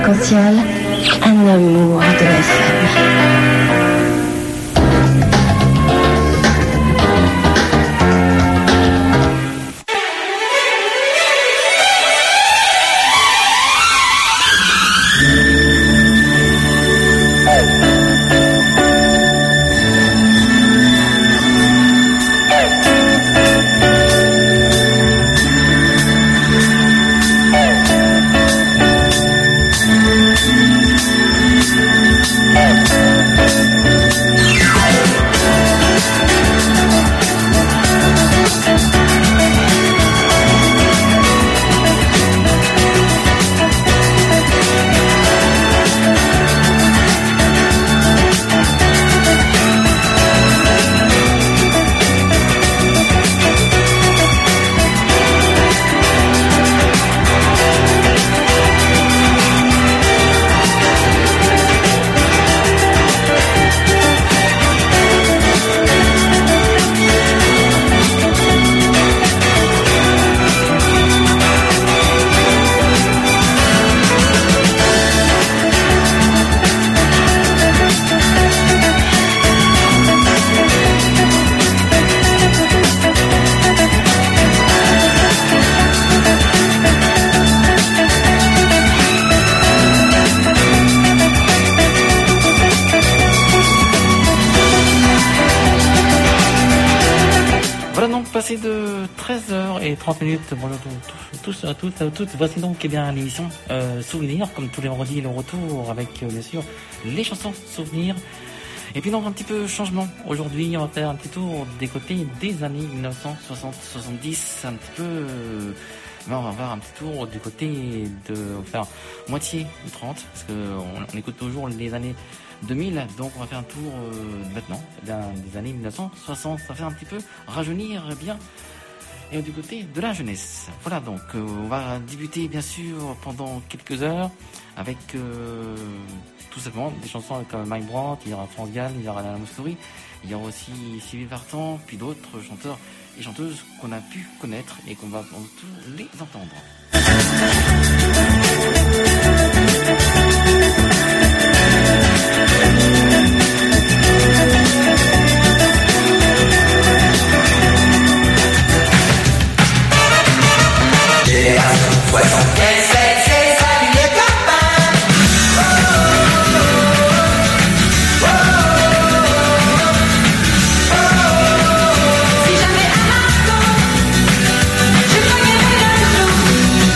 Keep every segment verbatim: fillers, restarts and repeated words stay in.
Fréquentiel, un amour de F M. De treize heures trente minutes, bonjour tous à toutes, à toutes. Voici donc eh bien l'émission euh, Souvenirs, comme tous les vendredis, le retour avec euh, bien sûr les chansons souvenirs. Et puis donc un petit peu changement. Aujourd'hui, on va faire un petit tour des côtés des années dix-neuf cent soixante soixante-dix, un petit peu. Euh, ben on va voir un petit tour du côté de faire moitié du trente, parce que on, on écoute toujours les années deux mille, donc on va faire un tour euh, maintenant eh bien, des années dix-neuf cent soixante, ça fait un petit peu rajeunir eh bien et du côté de la jeunesse. Voilà, donc euh, on va débuter bien sûr pendant quelques heures avec euh, tout simplement des chansons avec euh, Mike Brandt, il y aura France Gall, il y aura Alain Moussouri, il y aura aussi Sylvie Vartan, puis d'autres chanteurs et chanteuses qu'on a pu connaître et qu'on va tous les entendre. Génération soixante-quinze, c'est, c'est, salut les copains. Oh, oh, oh, oh. Si j'avais un marteau, je cognerais le genou.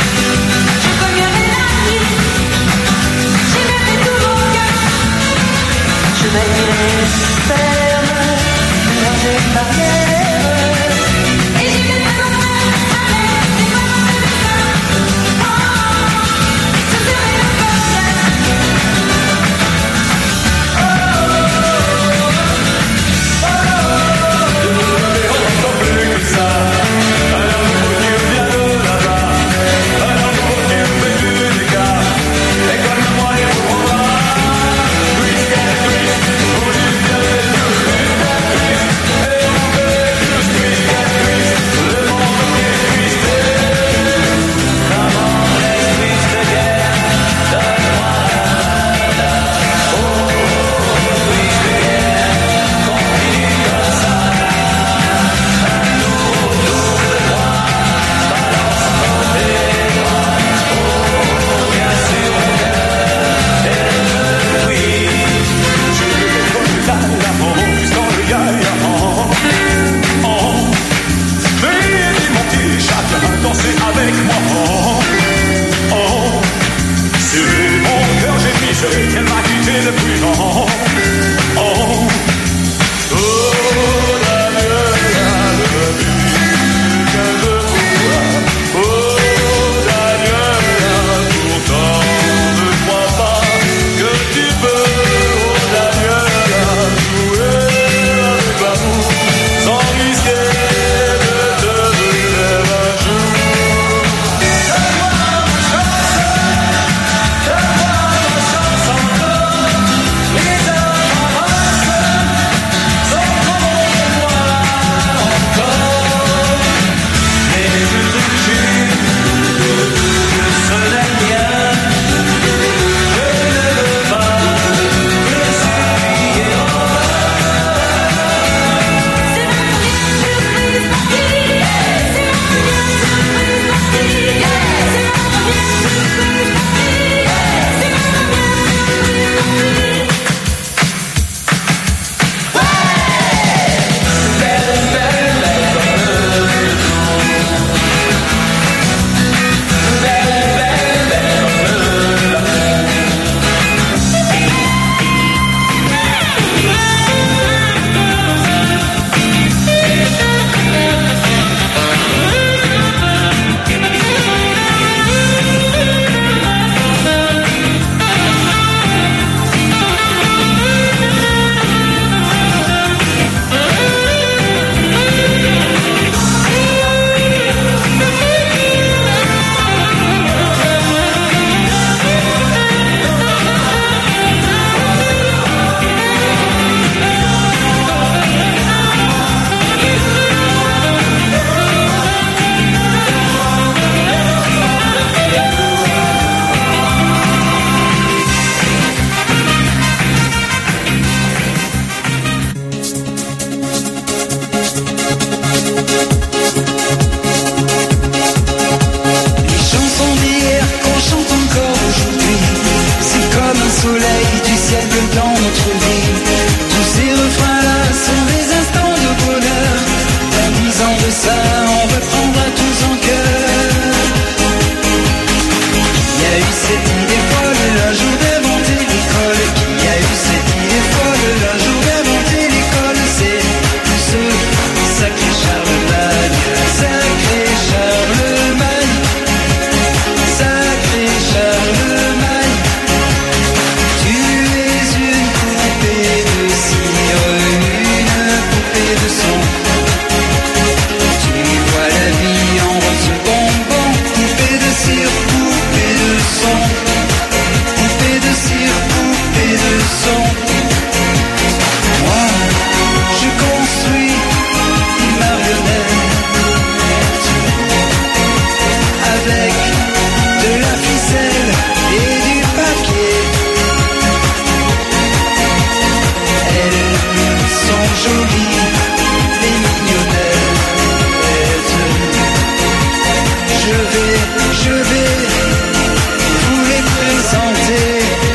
je vais, je vais vous les présenter.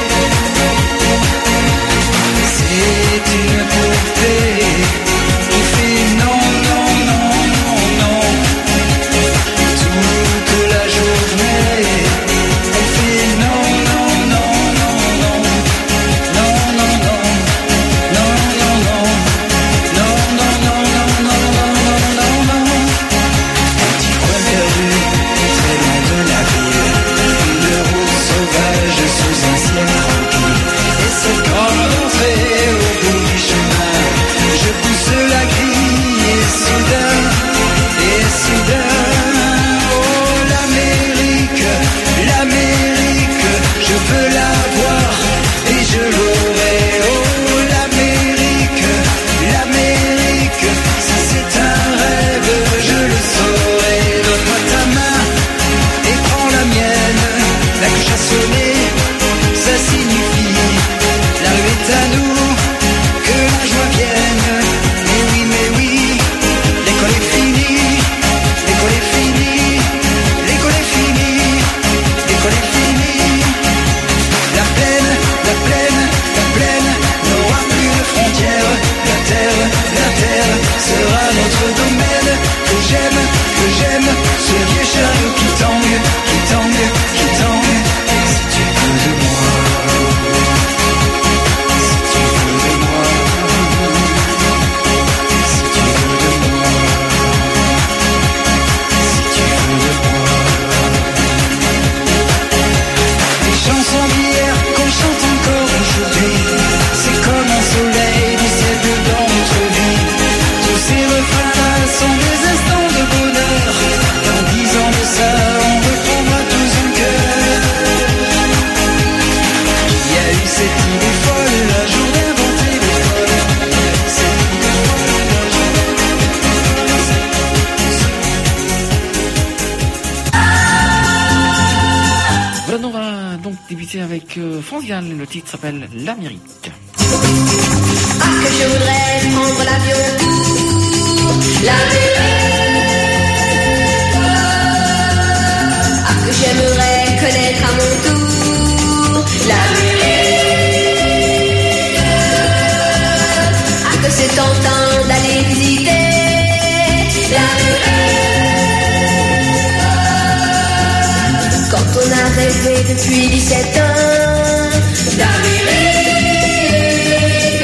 C'est une poupée qui fait non, non, non, non, non. Toute la journée, elle fait non, non, non, non, non. Non, non, non, non, non, non. Non, non, non, non, non, non, non, non, non. Un petit coin perdu, très loin de la ville. Une route sauvage sous un ciel tranquille. Et cette grande entrée au bout du chemin, je pousse la grille et soudain, et soudain, oh l'Amérique, l'Amérique, je veux la voir et je l'aurai. Oh l'Amérique, l'Amérique, si c'est un rêve, je le saurai. Donne-moi ta main et prends la mienne, la cloche a sonné, ça signifie la rue est à nous, que la joie vienne. Mais oui, mais oui, l'école est finie, l'école est finie, l'école est finie, l'école est finie. La plaine, la plaine, la plaine n'aura plus de frontières. La terre, la terre sera notre domaine. Que j'aime, que j'aime, ce vieux chariot qui tangue, qui tangue, qui tangue. Si tu veux de moi, si tu veux de moi, si tu veux de moi, si tu veux de moi. Les chansons d'hier qu'on chante encore aujourd'hui, c'est comme un soleil du ciel dans notre vie. Tous ces refrains sont des instants de bonheur. Dans dix ans de ça, on reprendra tous un cœur. Il y a eu cette idée folle, un jour d'inventer l'école. Il y a eu cette idée folle, un jour Voilà, on va donc débuter avec euh, France Gall. Le titre s'appelle L'Amérique. Ah, que je voudrais prendre l'avion pour l'Amérique. Ah, que j'aimerais connaître à mon tour l'Amérique. Ah, que c'est tentant d'aller visiter l'Amérique. Quand on a rêvé depuis dix-sept ans d'Amérique.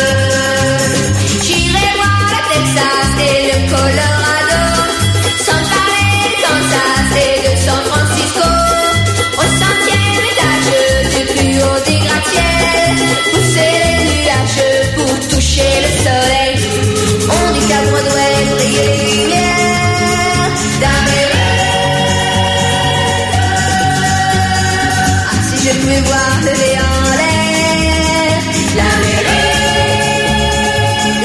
J'irai voir le Texas et le Colorado, sans parler de Kansas et de San Francisco. Au centième étage du plus haut des gratte-ciels, pousser les nuages pour toucher le soleil. On dit qu'à Broadway briller les lumières d'Amérique. Ah, si je pouvais voir lever en l'air l'Amérique,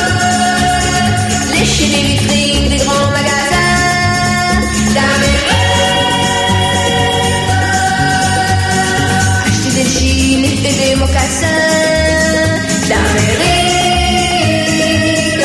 lécher les vitrines des grands magasins d'Amérique, acheter des jeans et des mocassins d'Amérique,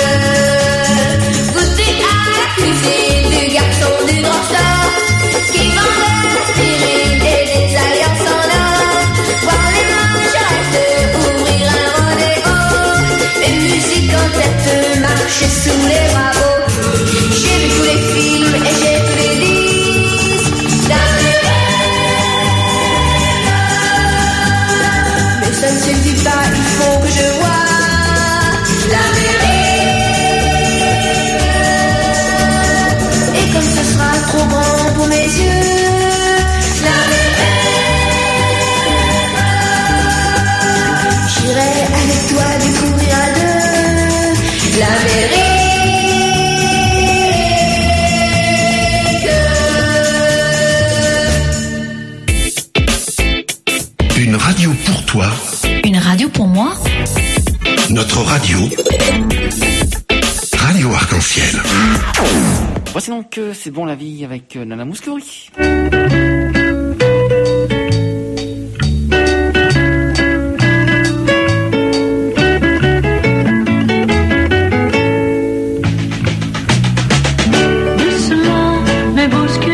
goûter à la cuisine du garçon du drugstore qui vend de l'aspirine et des alliances en or, voir les manchettes ouvrir un rodéo, les musiques en tête marcher sous les rameaux. J'ai vu tous les films et j'ai tous les disques d'Amérique, mais ça ne suffit pas, il faut que je vois l'Amérique. Et comme ce sera trop grand pour mes yeux, l'Amérique, j'irai avec toi découvrir à deux l'Amérique. Une radio pour toi, Une radio pour moi. notre radio, Radio Arc-en-Ciel. Voici donc euh, C'est bon la vie avec euh, Nana Mouskouri. Doucement, mais bouscule.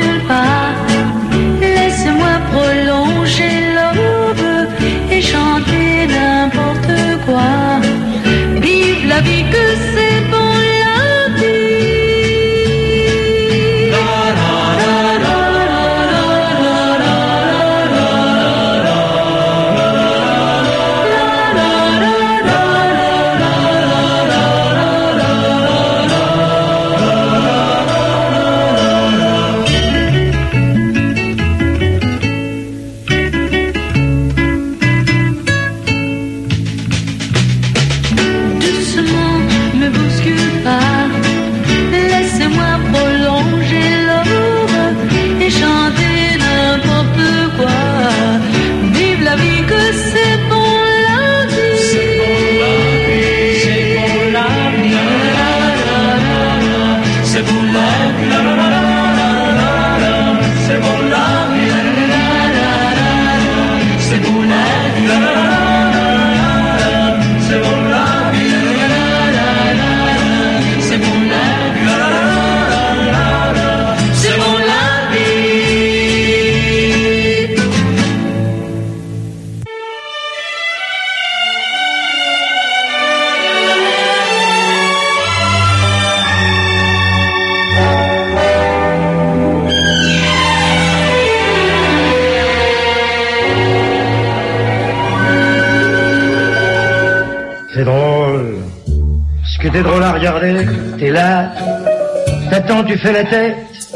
t'es drôle à regarder, t'es là, t'attends, tu fais la tête.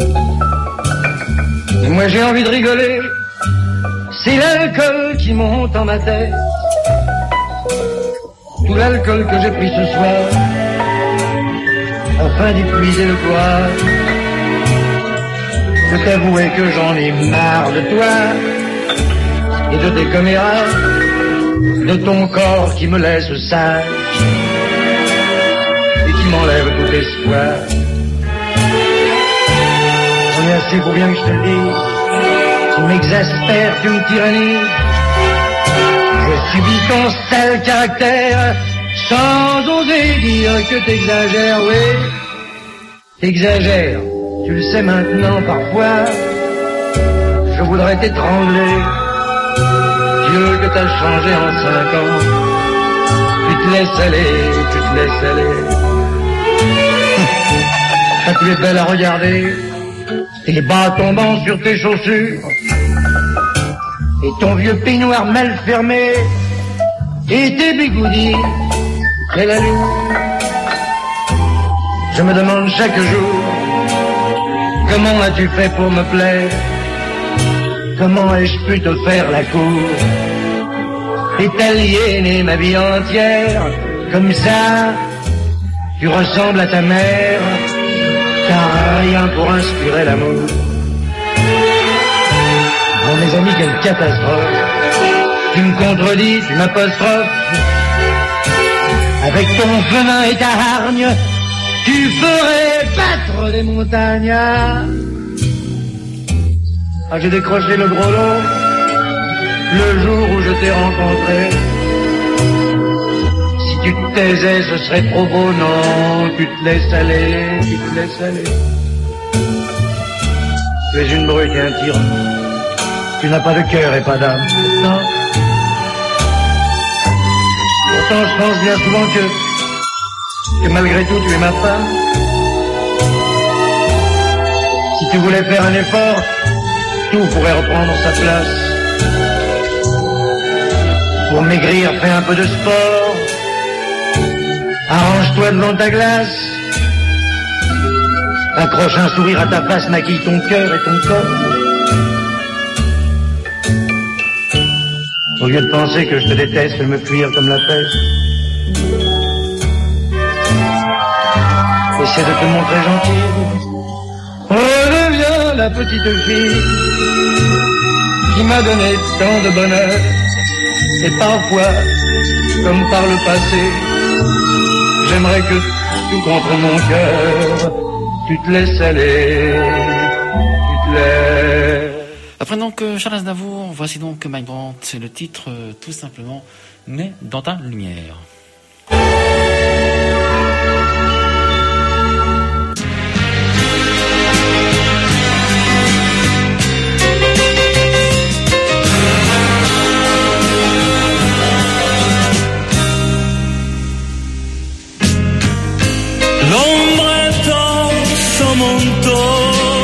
Et moi j'ai envie de rigoler, c'est l'alcool qui monte en ma tête. Tout l'alcool que j'ai pris ce soir, afin d'y puiser le courage de t'avouer que j'en ai marre de toi et de tes commérages, de ton corps qui me laisse sage et qui m'enlève tout espoir. J'en ai assez pour bien que je te le dise, tu m'exaspères, tu me tyrannises. Je subis ton sale caractère sans oser dire que t'exagères, oui, t'exagères. Tu le sais maintenant parfois, je voudrais t'étrangler. Dieu que t'as changé en cinq ans, tu te laisses aller, tu te laisses aller. Ah, tu es belle à regarder, tes bas tombant sur tes chaussures, et ton vieux peignoir mal fermé, et tes bigoudis, et la lune. Je me demande chaque jour, comment as-tu fait pour me plaire? Comment ai-je pu te faire la cour et t'aliéner ma vie entière? Comme ça, tu ressembles à ta mère, t'as rien pour inspirer l'amour. Oh mes amis, quelle catastrophe! Tu me contredis, tu m'apostrophes. Avec ton venin et ta hargne, tu ferais battre des montagnes. Ah, j'ai décroché le gros lot le jour où je t'ai rencontré. Si tu te taisais, ce serait trop beau, non, tu te laisses aller, tu te laisses aller. Tu es une brute et un tyran. Tu n'as pas de cœur et pas d'âme, non. Pourtant, je pense bien souvent que, que malgré tout, tu es ma femme. Si tu voulais faire un effort, tout pourrait reprendre sa place. Pour maigrir, fais un peu de sport. Arrange-toi devant ta glace. Accroche un sourire à ta face, maquille ton cœur et ton corps. Au lieu de penser que je te déteste, fais me fuir comme la peste. Essaie de te montrer gentille. Redeviens la petite fille qui m'a donné tant de bonheur. Et parfois, comme par le passé, j'aimerais que tout contre mon cœur, tu te laisses aller, tu te laisses. Après donc euh, Charles Aznavour, voici donc My Brand, c'est le titre euh, tout simplement Né dans ta lumière. L'ombre étend son manteau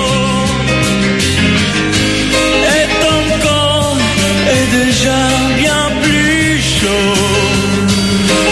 est encore et déjà bien plus chaud.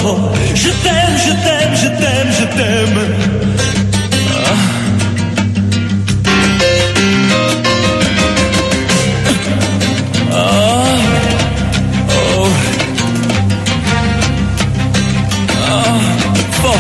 je t'aime, je t'aime, je t'aime, je t'aime. Ah. Ah. Oh. Ah. Bon.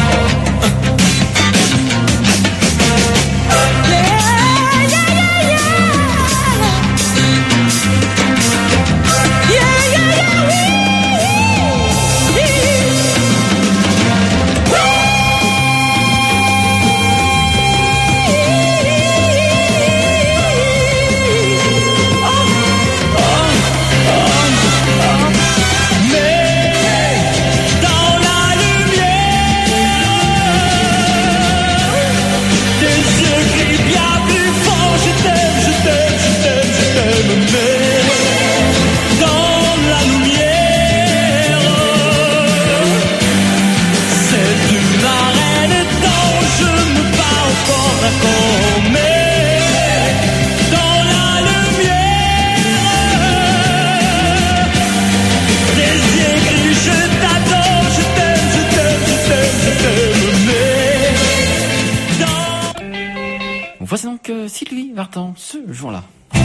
Voici donc euh, Sylvie Vartan, ce jour-là. Ce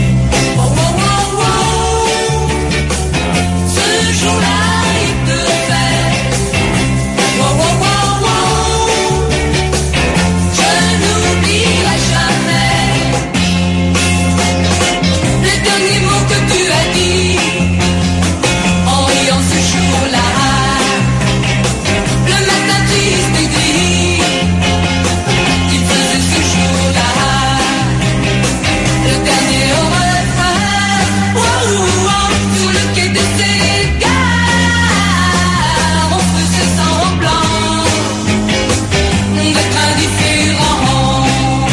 jour-là, il pleuvait. Wow, wow, wow, wow. Je n'oublierai jamais les derniers mots que tu as dit en riant ce jour-là. Le matin triste et gris, il faisait ce jour-là. Le dernier refrain, wow, wow, sur le quai de ces gares, on faisait semblant d'être indifférent.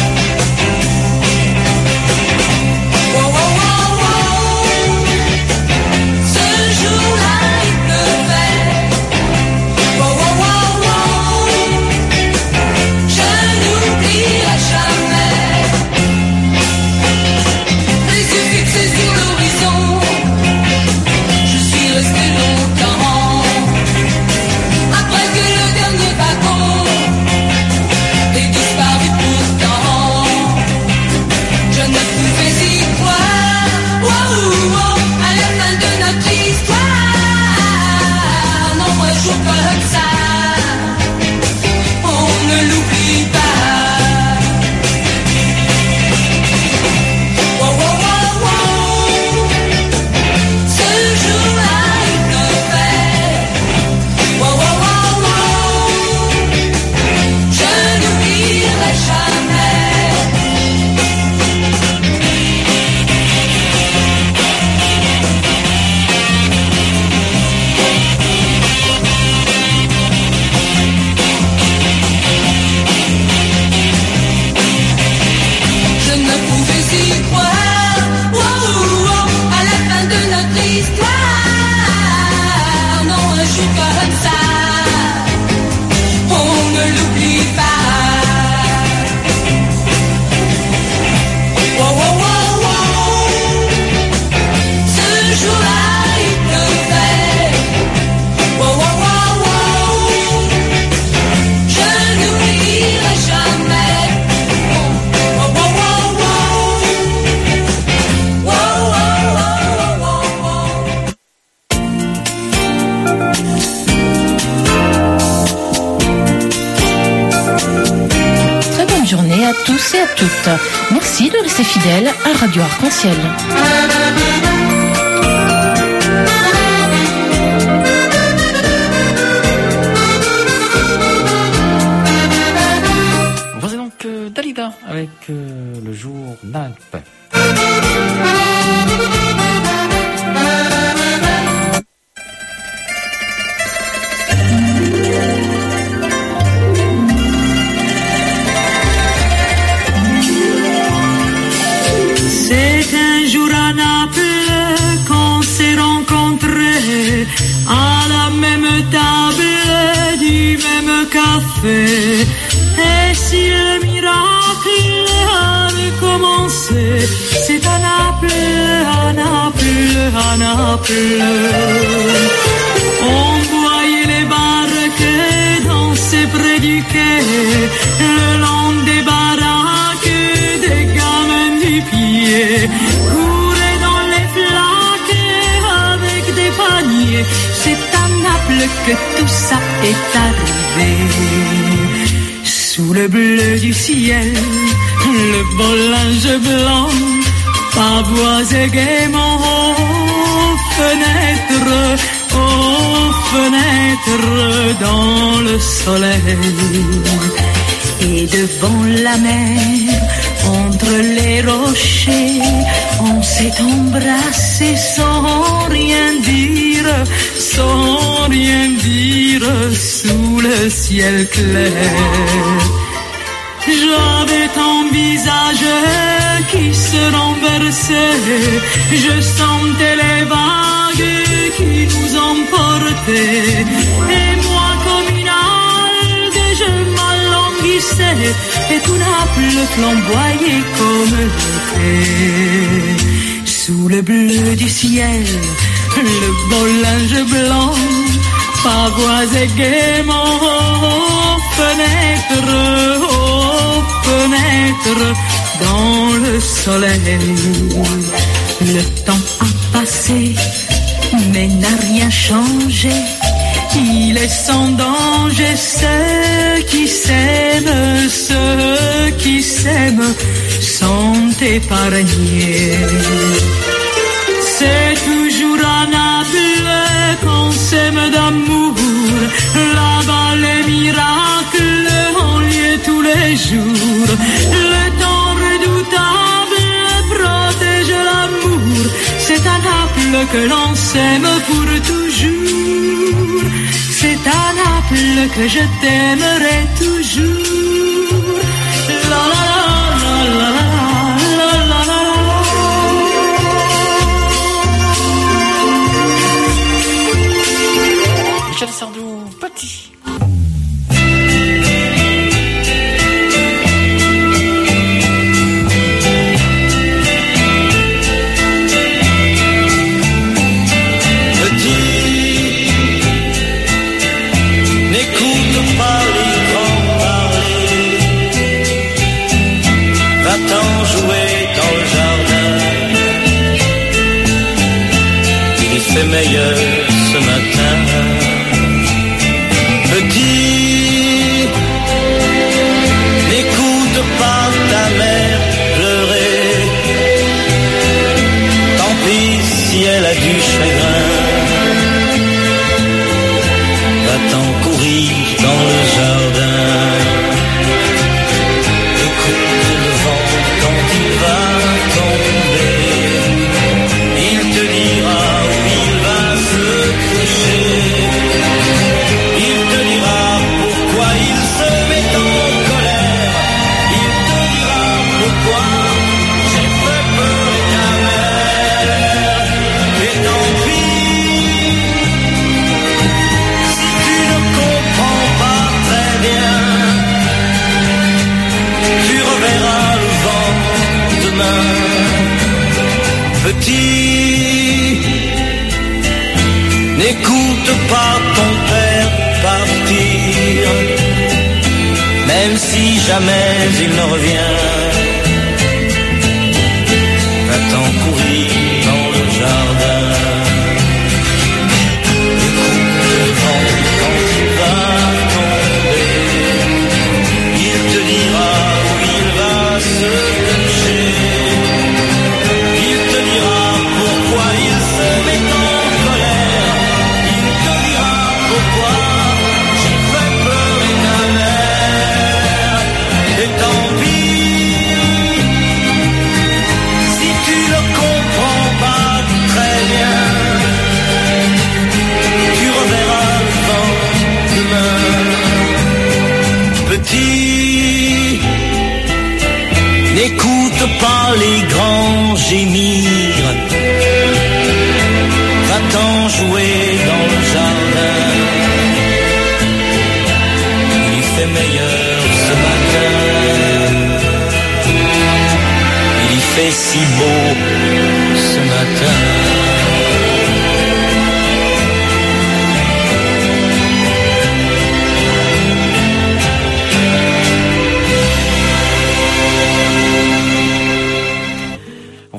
Wow, wow, wow, wow. Ce jour-là, il pleuvait. Wow, wow, wow, wow. Je n'oublierai jamais. Les yeux fixés sur l'horizon, je suis resté longtemps. Après que le dernier wagon ait disparu pourtant, je ne pouvais y croire. Wow, wow, à la fin de notre histoire, non, un jour comme ça, on ne l'oublie pas. Wow, wow, wow, wow. Ce jour-là, il pleuvait. Wow, wow, wow, wow. Je n'oublierai jamais. Je ne pouvais y croire. Wow, wow, à la fin de notre histoire, non, un jour comme ça, on ne l'oublie pas. Wow, wow, wow, wow. Ce jour-là, il pleuvait. Wow, wow, wow, wow. Je n'oublierai jamais. Wow, wow, wow, wow. Wow, wow, wow, wow, wow. Très bonne journée à tous et à toutes. Merci de rester fidèles à Radio Arc-en-Ciel. Voici donc euh, Dalida avec euh, le journal. C'est un jour à Naples qu'on s'est rencontrés à la même table du même café. Et si le miracle a recommencé, c'est à Naples, à Naples, à Naples. On voyait les barques quais, le long des baraques, des gamins du pied couraient dans les flaques avec des paniers. C'est à Naples que tout ça est arrivé. Sous le bleu du ciel, le beau linge blanc pavoisait gaiement aux fenêtres, aux fenêtres dans le soleil. Et devant la mer, entre les rochers, on s'est embrassé sans rien dire, sans rien dire, sous le ciel clair. J'avais ton visage qui se renversait, je sentais les vagues qui nous emportaient, et moi comme une algue je m'alanguissais, et tout Naples flamboyait comme l'été. Sous le bleu du ciel, le beau linge blanc pavoisait gaiement aux fenêtres, aux fenêtres dans le soleil. Le temps a passé, mais n'a rien changé. Il est sans danger, ceux qui s'aiment, ceux qui s'aiment sont épargnés. C'est toujours à Naples qu'on s'aime d'amour, là-bas les miracles ont lieu tous les jours. Le temps redoutable protège l'amour, c'est à Naples que l'on s'aime pour toujours. C'est à Naples que je t'aimerai toujours. La la la la la la la la. Michel Sardou, petit. Meilleur ce matin. Petit, n'écoute pas ta mère pleurer. Tant pis si elle a du chagrin. Va-t'en courir dans le jardin. Écoute le vent quand il va tomber. Il te dira il te dira pourquoi il se met en colère. Il te dira pourquoi j'ai fait pleurer ta mère. Et tant pis si tu ne comprends pas très bien. Tu reverras le vent demain. Petit, n'écoute pas ton père partir, même si jamais il ne revient. Va-t'en courir dans le jardin. Écoute le vent quand il va tomber. Il te dira où il va se cacher. Il te dira pourquoi il se met en colère. Pourquoi j'ai fait pleurer ta mère. Et tant pis si tu ne comprends pas très bien. Tu reverras le vent demain. Petit, n'écoute pas les grands gémir. Va-t'en jouer dans le jardin. Il fait meilleur ce matin. Il fait si beau ce matin.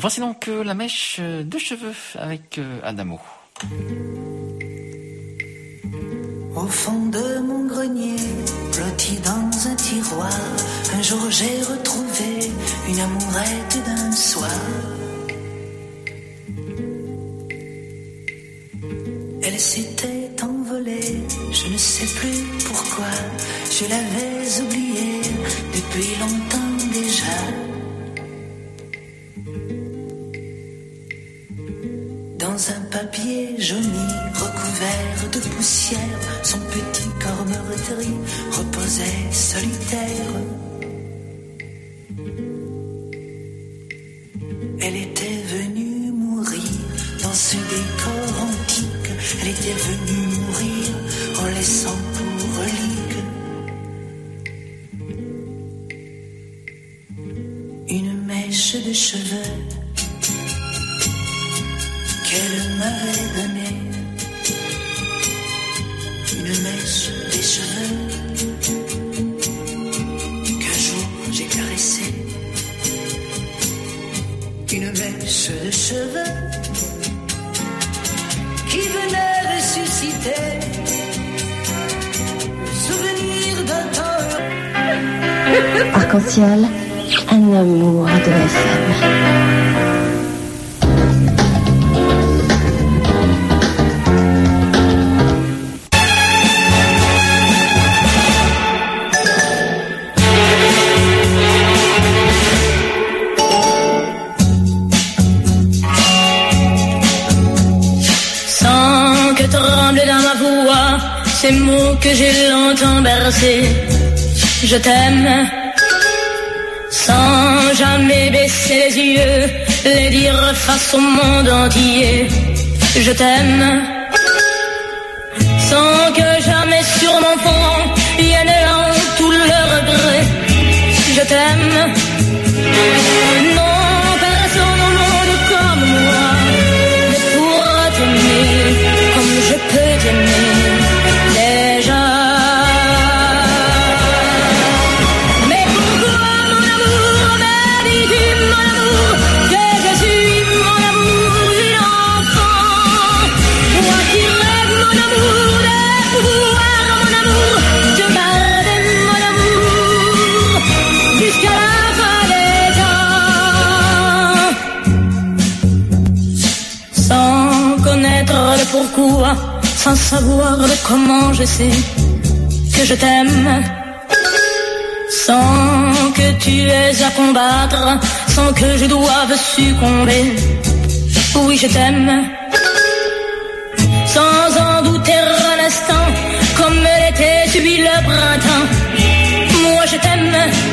Voici donc euh, la mèche de cheveux avec euh, Adamo. Au fond de mon grenier, blotti dans un tiroir, un jour j'ai retrouvé une amourette d'un soir. Elle s'était envolée, je ne sais plus pourquoi, je l'avais oubliée depuis longtemps déjà. Dans un papier jauni, recouvert de poussière, son petit corps meurtri reposait solitaire. Elle était venue mourir dans ce décor antique, elle était venue mourir en laissant pour relique une mèche de cheveux qu'elle m'avait donnée, une mèche des cheveux qu'un jour j'ai caressée, une mèche de cheveux qui venait ressusciter le souvenir d'un temps. Arc-en-ciel, un amour de S M. Ces mots que j'ai longtemps bercés, je t'aime, sans jamais baisser les yeux, les dire face au monde entier, je t'aime, sans que jamais sur mon front vienne là tout le regret, je t'aime, non personne au monde comme moi ne pourra t'aimer comme je peux t'aimer. Pourquoi, sans savoir de comment je sais que je t'aime, sans que tu aies à combattre, sans que je doive succomber. Oui, je t'aime, sans en douter un instant, comme l'été subit le printemps. Moi, je t'aime,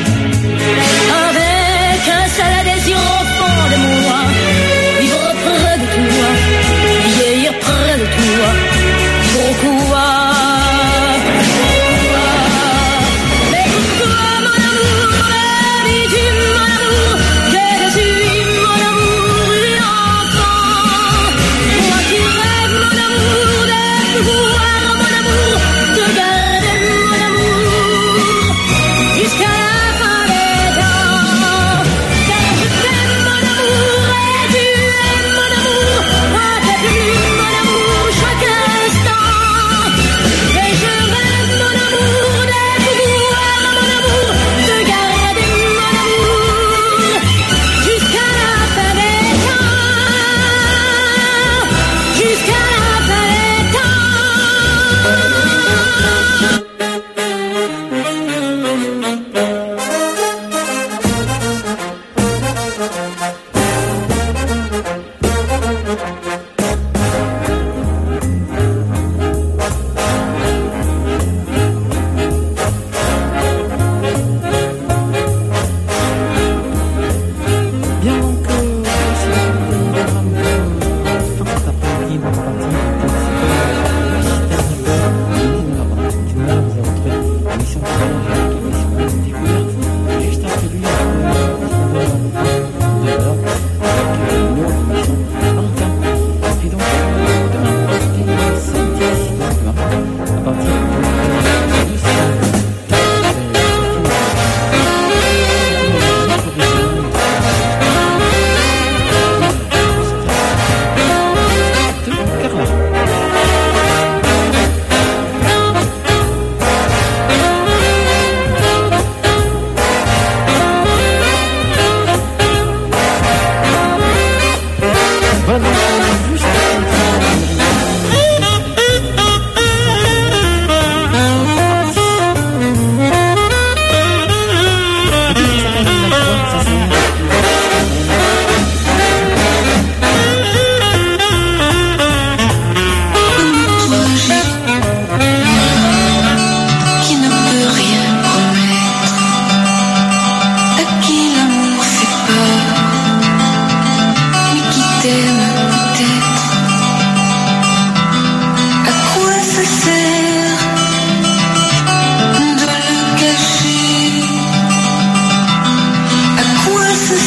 avec un seul désir au fond de moi, vivre près de toi, vieillir près de toi. Pourquoi? Mais pourquoi, mon amour, me dis-tu, mon amour, que je suis mon amour, une enfant. Moi qui rêve, mon amour, de pouvoir, mon amour, de garder mon amour jusqu'à la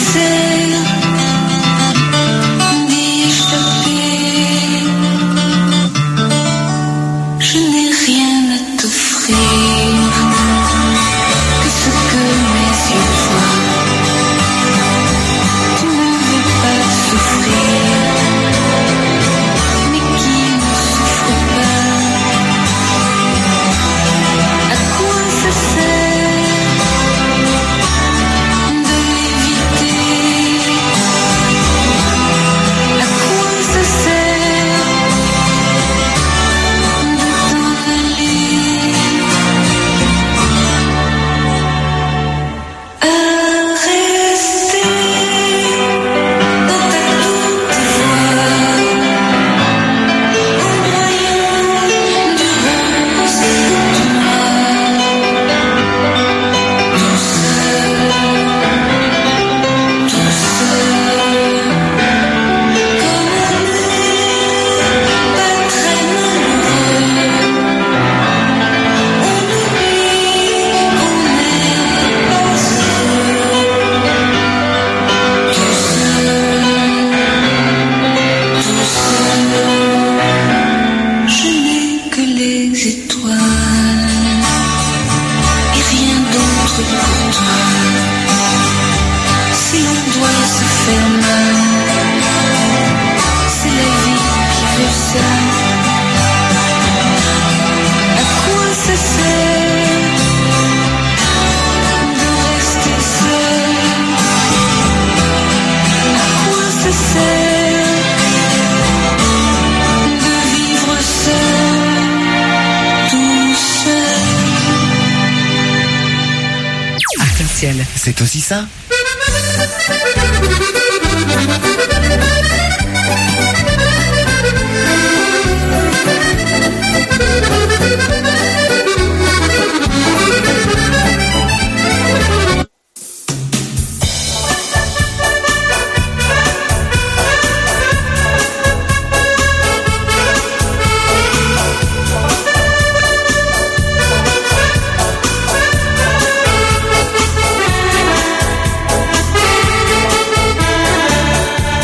désert d'y échapper. Je n'ai rien à t'offrir que ce que mes yeux voient. Tu ne veux pas souffrir, mais qui ne souffre pas? À quoi ça sert de l'éviter? À quoi ça sert de t'en aller? À rester dans ta douce voix, au moyen du rose de moi, tout seul, tout seul, comme on n'est pas très malheureux, on oublie qu'on n'est pas heureux, tout seul, tout seul, je n'ai que les étoiles et rien d'autre pour toi. Si l'on doit se faire mal, c'est la vie qui veut ça. À quoi ça sert de rester seul? À quoi ça sert de vivre seul, tout seul? Arc-en-ciel, c'est aussi ça. À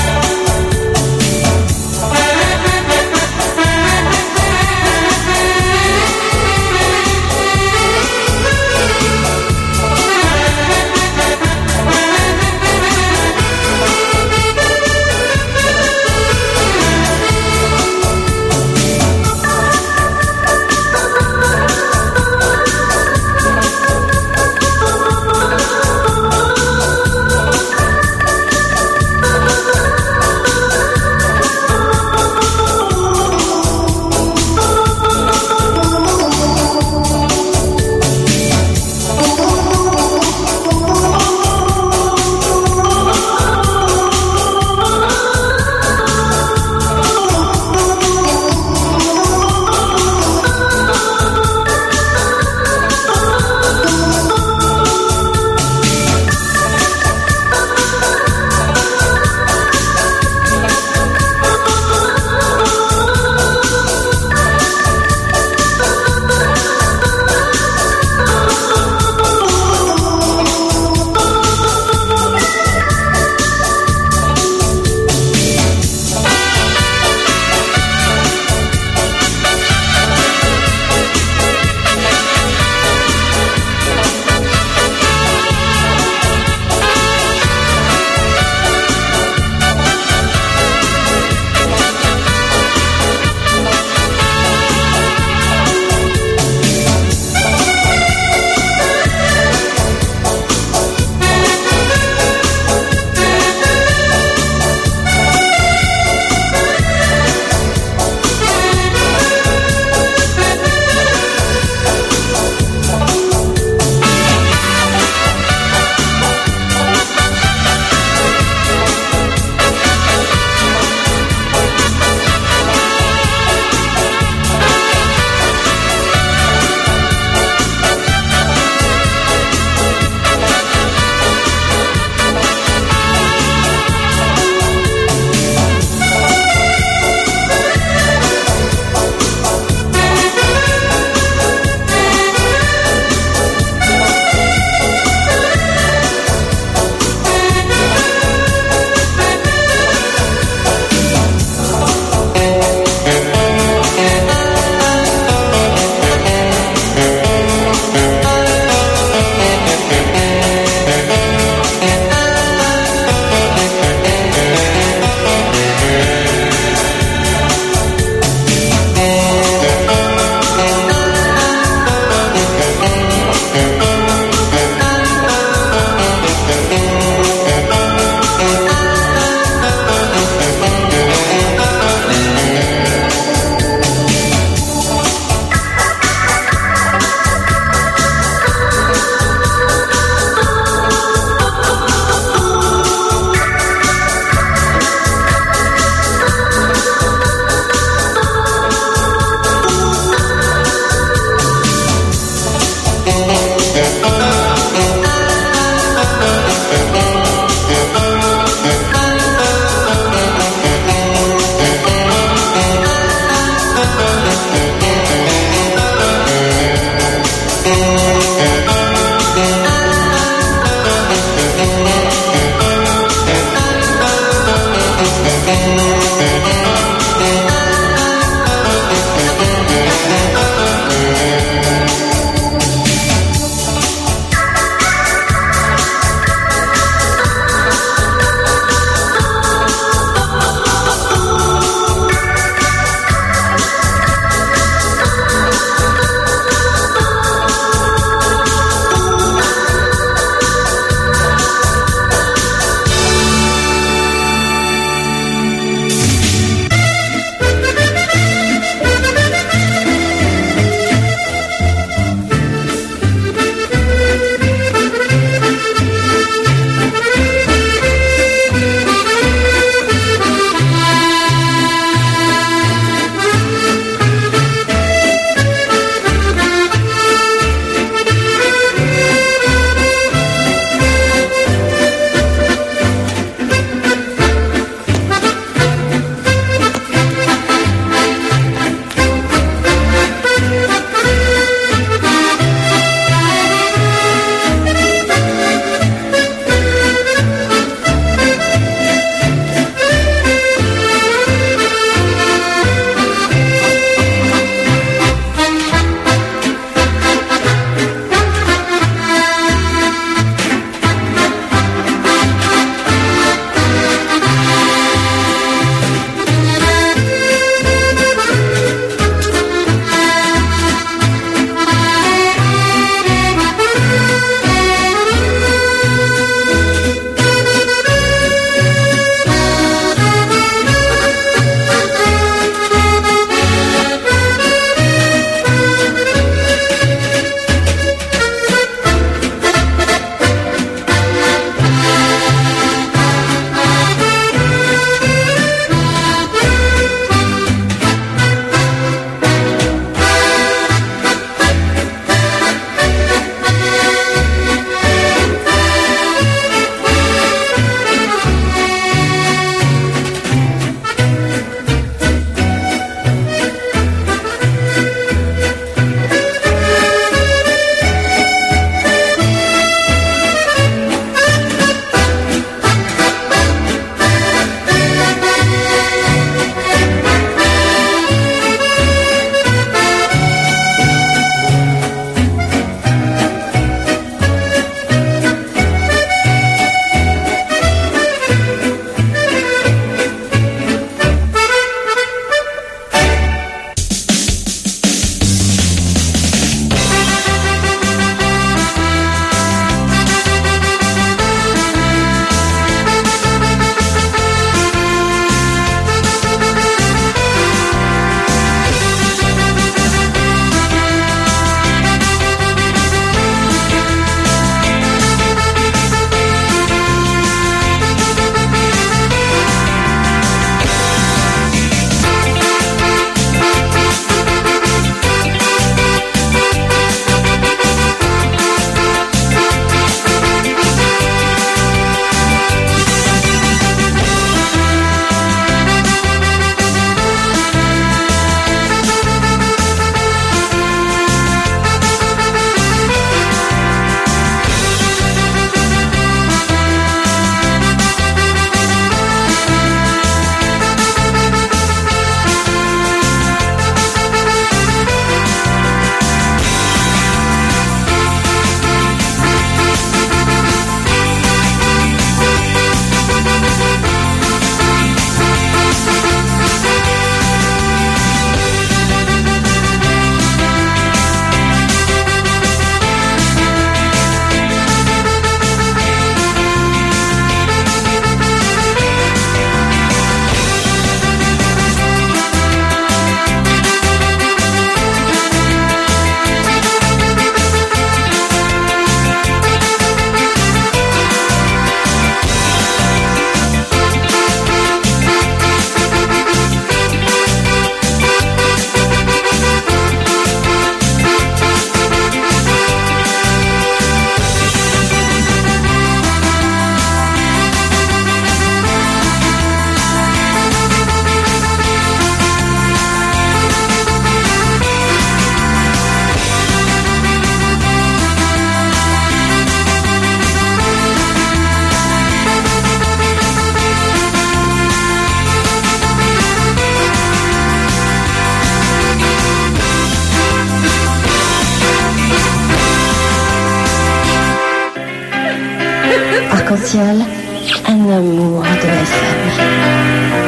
Arc-en-ciel, un amour de S M.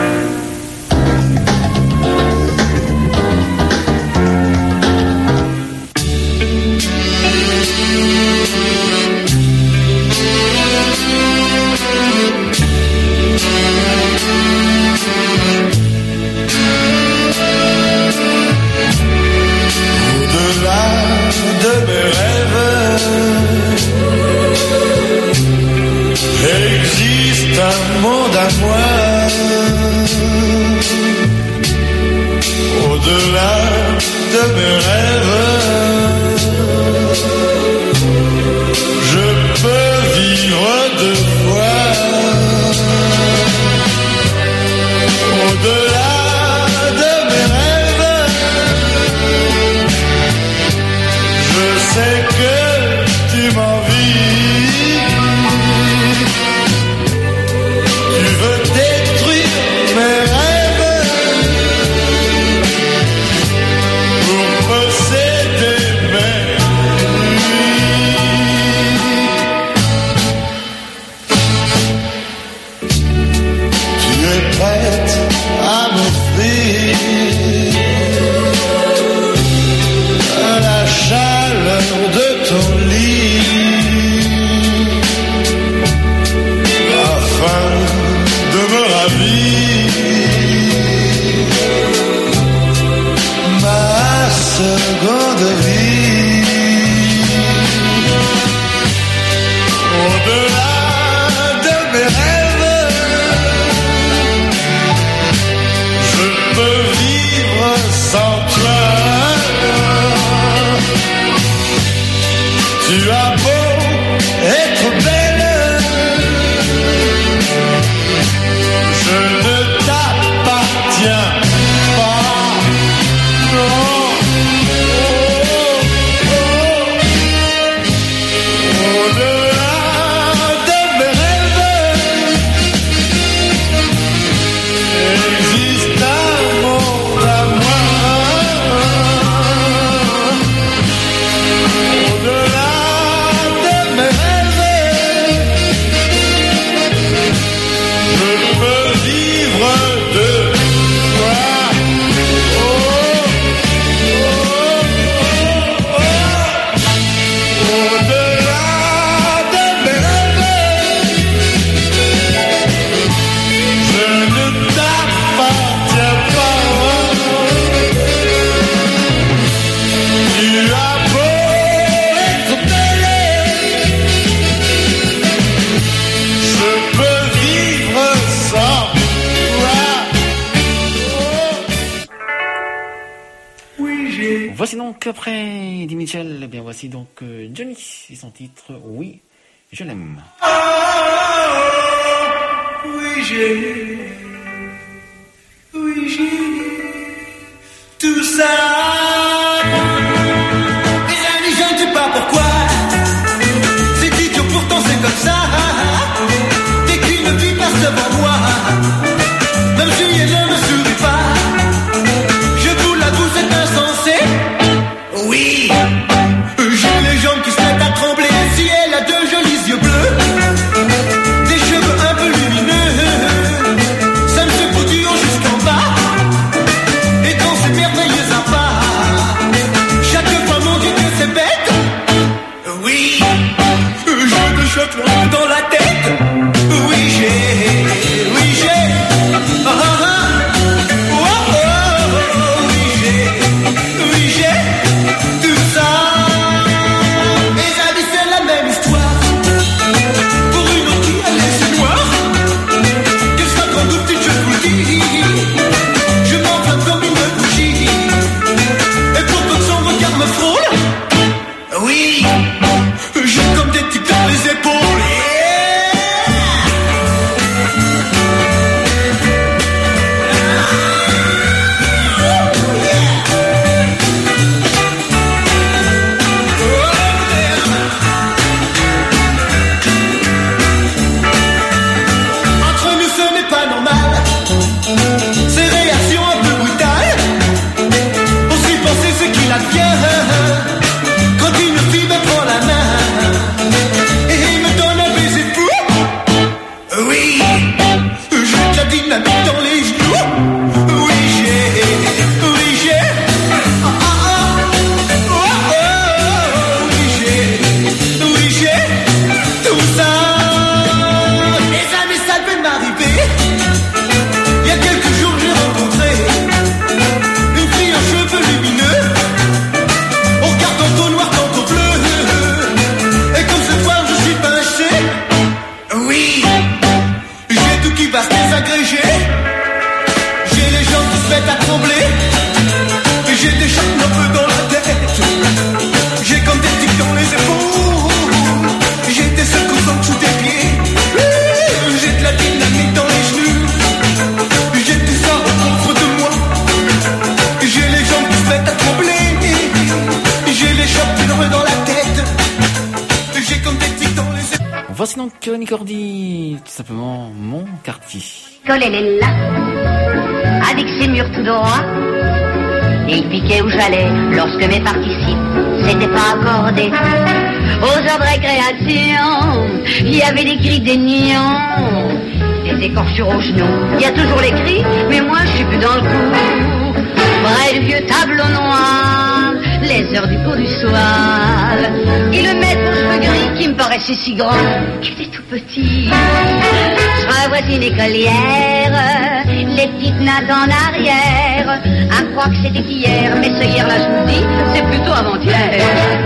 Existe un monde à moi, au-delà de mes rêves. Je peux vivre deux fois, au-delà de mes rêves. Je sais que tu m'envies. Voici donc, après Eddie Mitchell, eh bien voici donc euh, Johnny et son titre « Oui, je l'aime ». Oui, j'ai, oui, j'ai tout ça. Et là, je ne sais pas pourquoi. C'est idiot, pourtant c'est comme ça. Dès qu'une vie passe devant moi, même si elle ne me sourit pas, je vous l'avoue, c'est insensé. Oui, j'ai les jambes qui se mettent à trembler. Si elle a de jolis yeux bleus, des cheveux un peu lumineux, ça me fait bouillon jusqu'en bas. Et quand c'est merveilleux à part, qui va se désagréger. J'ai les gens qui se mettent à trembler. Et j'ai des chocs nerveux dans la tête. J'ai comme des tics dans les épaules. J'ai des secousses en dessous des pieds. J'ai de la dynamite dans les genoux. J'ai tout ça au fond de moi. J'ai les jambes qui se mettent à trembler. J'ai les chocs nerveux dans la tête. J'ai comme des tics dans les épaules. Voici donc Nicordi, tout simplement mon quartier. Elle est là, avec ses murs tout droits. Et il piquait où j'allais lorsque mes participes s'étaient pas accordés. Aux heures de récréation, il y avait des cris des nions, des écorchures aux genoux. Il y a toujours les cris, mais moi je suis plus dans le coup. Près du vieux tableau noir, les heures du cours du soir. Et le maître aux cheveux gris qui me paraissait si grand, qui était tout petit. Je revois une écolière, les petites nattes en arrière, à croire que c'était hier, mais ce hier là je vous dis, c'est plutôt avant-hier.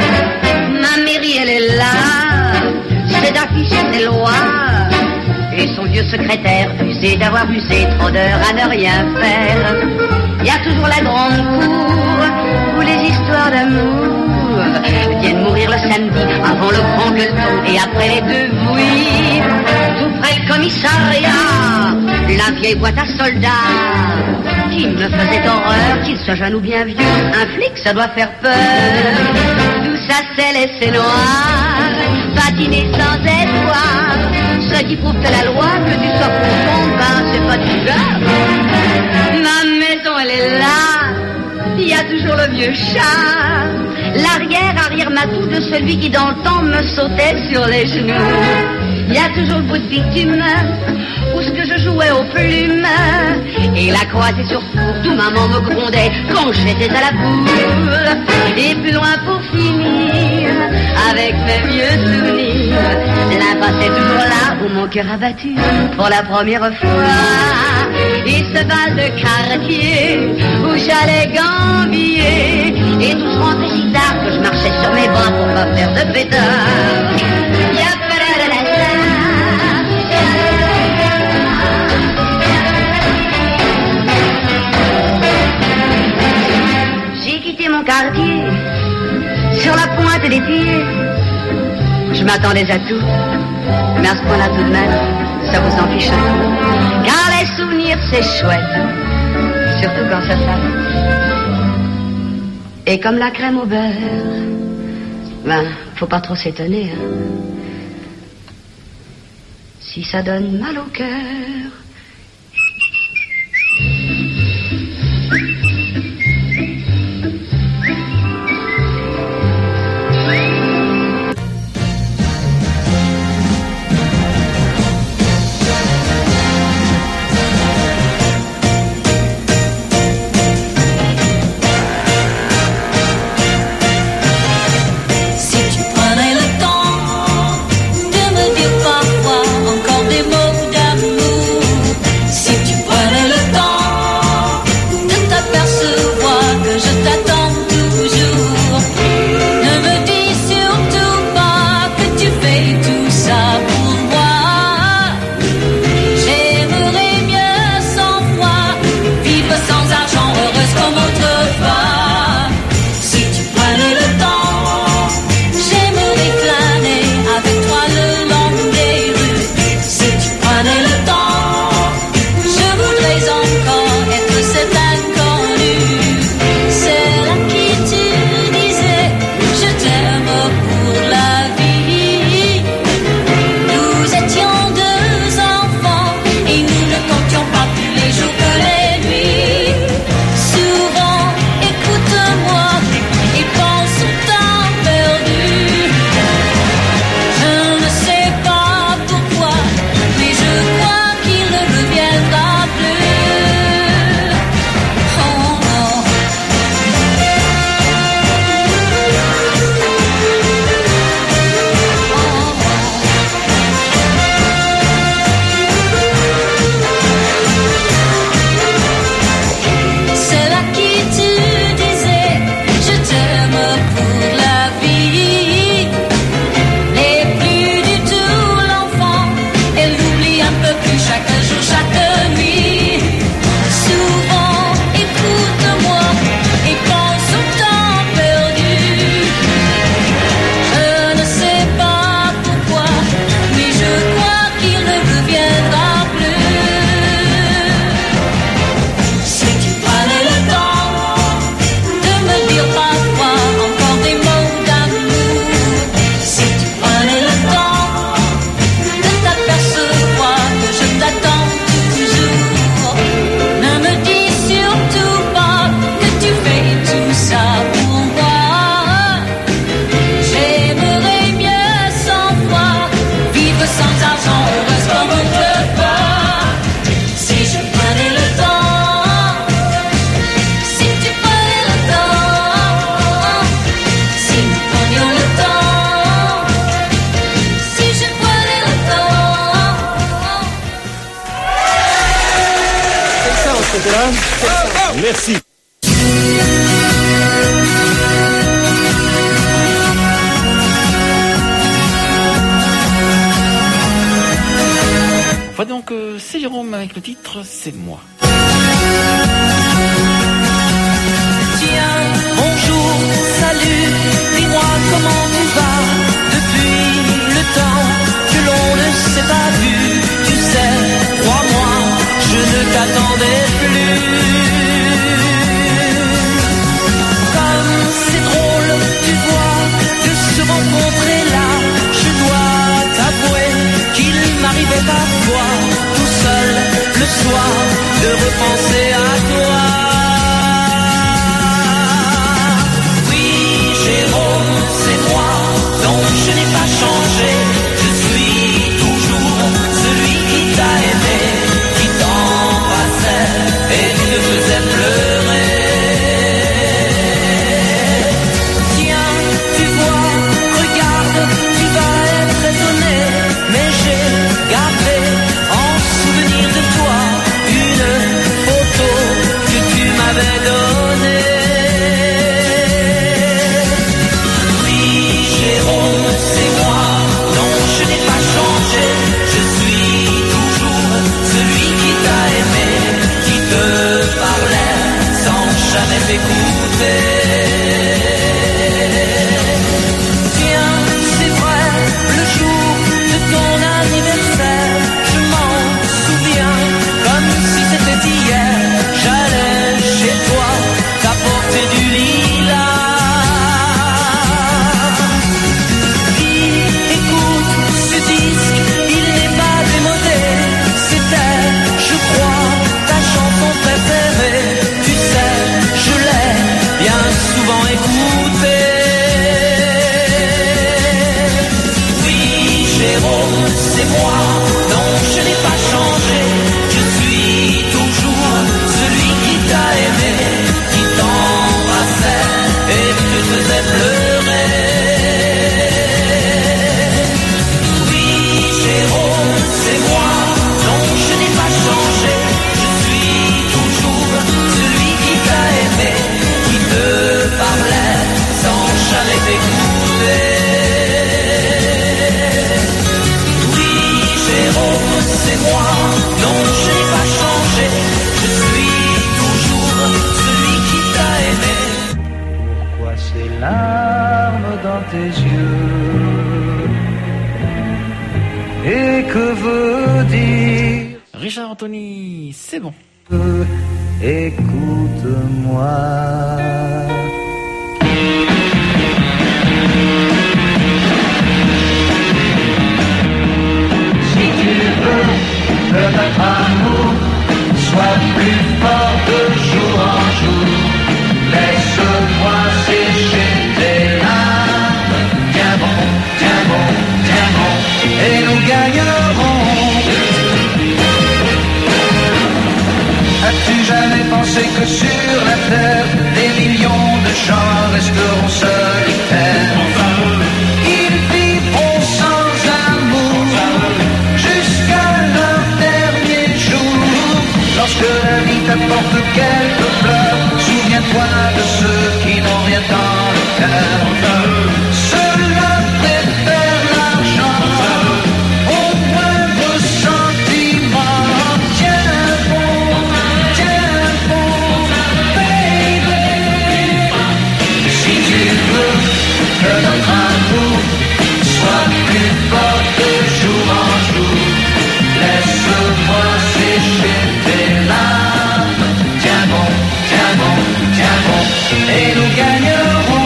Ma mairie elle est là, c'est d'afficher ses lois, et son vieux secrétaire, usé d'avoir usé trop d'heures à ne rien faire. Il y a toujours la grande cour, où les histoires d'amour viennent mourir le samedi, avant le grand gueuleton et après les deux oui. Tout près le commissariat, la vieille boîte à soldats, qui me faisait horreur, qu'il soit jeune ou bien vieux, un flic ça doit faire peur. Tout ça c'est laissé noir, patiner sans espoir, ce qui prouve que la loi, que tu sois profond, ben c'est pas du grave. Ma maison elle est là, il y a toujours le vieux chat, l'arrière, arrière-matou de celui qui dans le temps me sautait sur les genoux. Il y a toujours le bout de bitume, où ce que je jouais aux plumes, et la croisée sur cour, d'où maman me grondait quand j'étais à la bourre. Et plus loin pour finir, avec mes vieux souvenirs, l'impasse est toujours là, où mon cœur a battu pour la première fois. Et ce bal de quartier, où j'allais gambiller, et tous rentraient si tard que je marchais sur mes bras pour pas faire de pétard. J'ai quitté mon quartier sur la pointe des pieds. Je m'attendais à tout, mais à ce point-là tout de même, ça vous en fiche un peu. Car les souvenirs c'est chouette, surtout quand ça s'arrête. Et comme la crème au beurre, ben, faut pas trop s'étonner, hein. Si ça donne mal au cœur. Encore des mots d'amour. C'était là. Merci. Voilà donc, euh, c'est Jérôme avec le titre C'est moi. Tiens, bonjour, salut, dis-moi comment tu vas depuis le temps que l'on ne s'est pas vu. Tu sais, crois-moi, je ne t'attendais plus. Comme c'est drôle, tu vois, de se rencontrer là, je dois t'avouer qu'il m'arrivait parfois, tout seul, le soir, de repenser à toi. Jérôme, c'est moi, donc je n'ai pas changé. Je suis toujours celui qui t'a aimé, qui t'embrassait et qui te faisait pleurer. Tiens, tu vois, regarde, tu vas être étonné, mais j'ai gardé en souvenir de toi une photo que tu m'avais donnée. C'est moi, non je n'ai pas changé, je suis toujours celui qui t'a aimé, qui te parlait sans jamais t'écouter. Tiens, c'est vrai, le jour de ton anniversaire, je m'en souviens comme si c'était hier, j'allais chez toi t'apporter du lilas. Tu sais, je l'ai bien souvent écouté. Oui, Jérôme, c'est moi, non, je n'ai pas changé. Je suis toujours celui qui t'a aimé, qui t'embrassait et te faisait pleurer. Oui, Jérôme, c'est moi, non, je n'ai pas changé. Celui qui t'a aimé, qui te parlait sans jamais t'écouter. Oui, Jérôme, c'est moi, non, je n'ai pas changé. Je suis toujours celui qui t'a aimé. Pourquoi ces larmes dans tes yeux? Et que veut dire Richard Anthony, c'est bon. Écoute-moi. Si tu veux que notre amour soit plus fort de jour en jour, laisse-moi sécher tes larmes. Tiens bon, tiens bon, tiens bon, et nous gagnerons. As-tu jamais pensé que sur la terre, des millions de gens resteront solitaires? Ils vivront sans amour jusqu'à leur dernier jour. Lorsque la vie t'apporte quelques fleurs, souviens-toi de ceux qui n'ont rien dans le cœur. Ceux-là préfèrent l'argent au moindre sentiment. Tiens bon, tiens bon, baby. Si tu veux que notre amour soit plus fort de jour en jour, laisse-moi sécher tes larmes. Tiens bon, tiens bon, tiens bon, et nous gagnerons.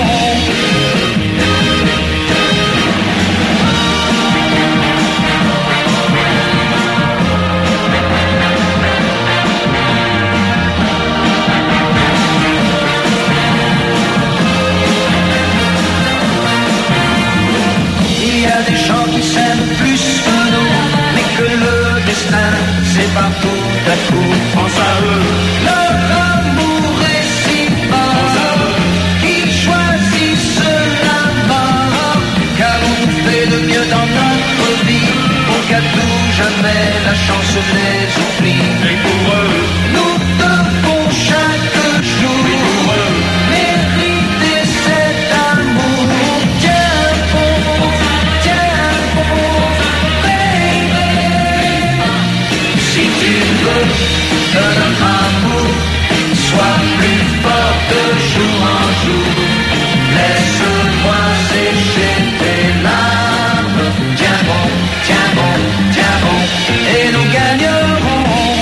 Il y a des gens qui s'aiment plus que nous, mais que le destin sépare tout à coup. Pense à eux, leur amour est si fort qu'ils choisissent la mort, car on fait le mieux dans notre vie, pour qu'à tout jamais la chance les oublie. Et pour eux, nous devons que notre amour soit plus fort de jour en jour. Laisse-moi sécher tes larmes. Tiens bon, tiens bon, tiens bon, et nous gagnerons.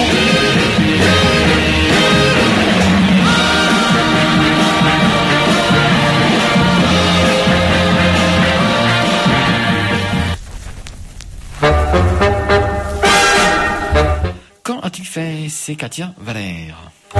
Quand as-tu fait? C'est Katia Valère.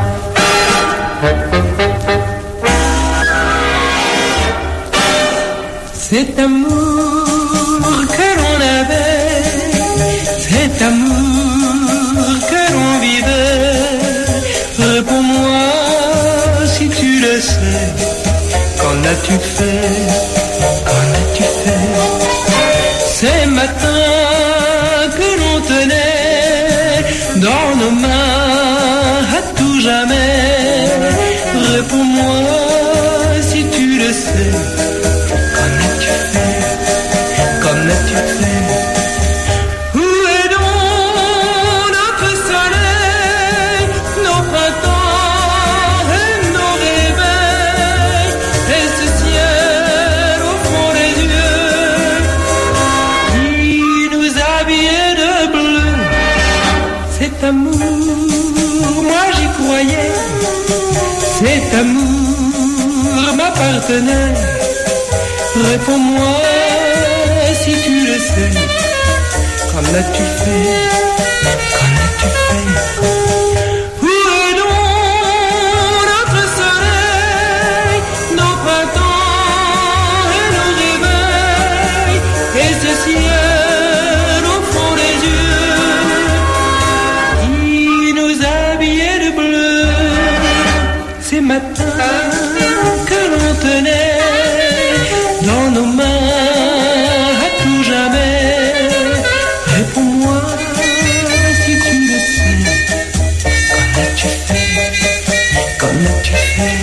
Cet amour que l'on avait, cet amour que l'on vivait, réponds-moi si tu le sais. Qu'en as-tu fait? Qu'en as-tu fait? Ces matins que l'on tenait dans nos mains à tout jamais, réponds-moi si tu le sais. Qu'en as-tu fait? Qu'en as-tu fait? Où est donc notre soleil, nos printemps et nos réveils, et ce ciel au fond des yeux qui nous habillait de bleu? Cet amour, moi j'y croyais, cet amour m'appartenait. Réponds-moi si tu le sais. Qu'en as-tu fait? Qu'en as-tu fait? Où est donc notre soleil, nos printemps et nos réveils, et ce ciel au fond des yeux qui nous habillait de bleu? Ces matins que l'on tenait dans nos mains à tout jamais, réponds-moi si tu le sais. Qu'en as-tu fait? Qu'en as-tu fait?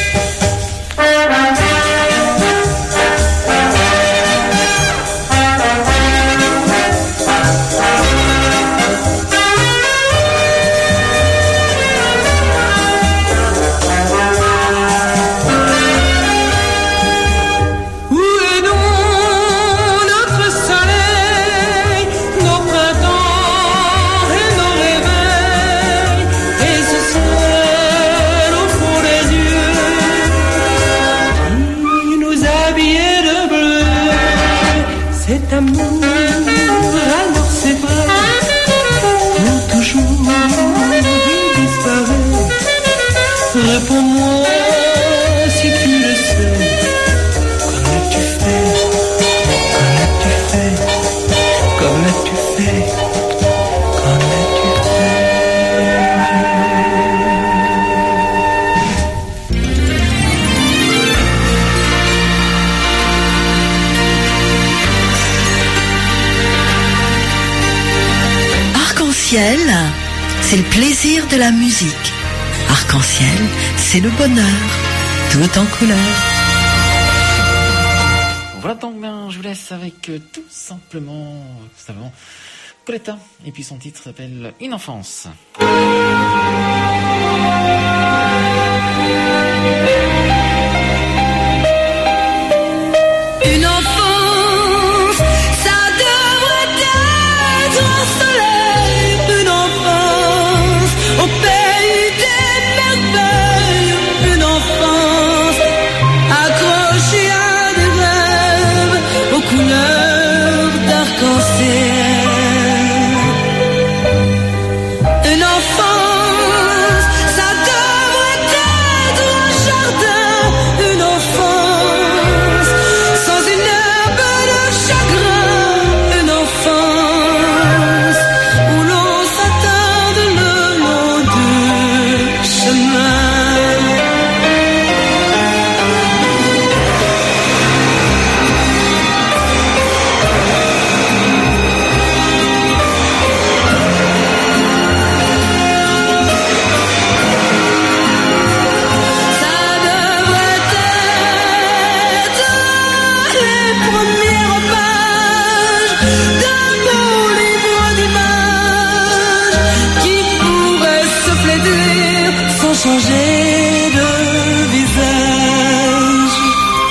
Cet amour, alors c'est vrai, pour toujours il disparaît. Réponds-moi si tu le sais. Qu'en as-tu fait? Qu'en as-tu fait? Qu'en as-tu fait? Qu'en as-tu fait? Arc-en-ciel, c'est le plaisir de la musique. Arc-en-ciel, c'est le bonheur, tout en couleur. Voilà donc, ben, je vous laisse avec euh, tout simplement, tout simplement Coletta, et puis son titre s'appelle Une enfance. Une enfance, ça devrait être un soleil. Une enfance, au pays des merveilles. Une enfance, accrochée à des rêves, aux couleurs d'arc-en-ciel. Une enfance changer de visage.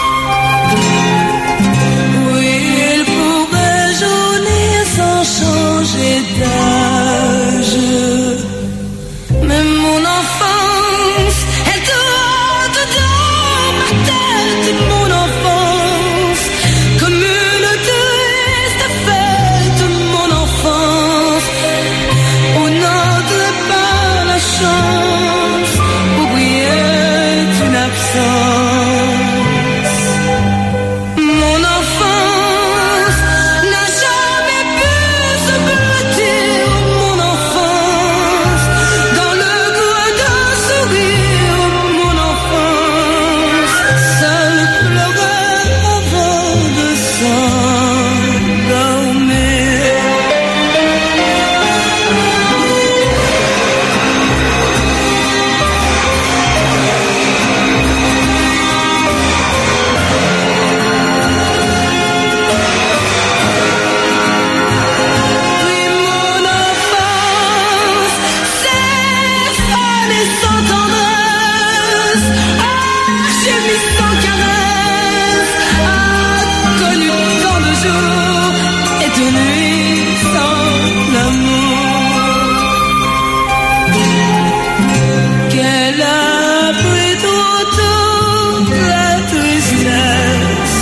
Oui, il pourrait jaunir sans changer d'âge. Mais mon enfance, elle trotte dans ma tête. Mon enfance, comme une triste fête. Mon enfance, on n'aurait pas la chance d'oublier une absence. Mon enfance n'a jamais pu se blottir. Mon enfance, dans le coin d'un sourire. Mon enfance, seule pleurait avant de s'endormir. Oui, mon enfance, c'est fané sans tendresse, a gémi sans caresse, a connu tant de jours et de nuits sans l'amour. Qu'elle a pris trop tôt la tristesse.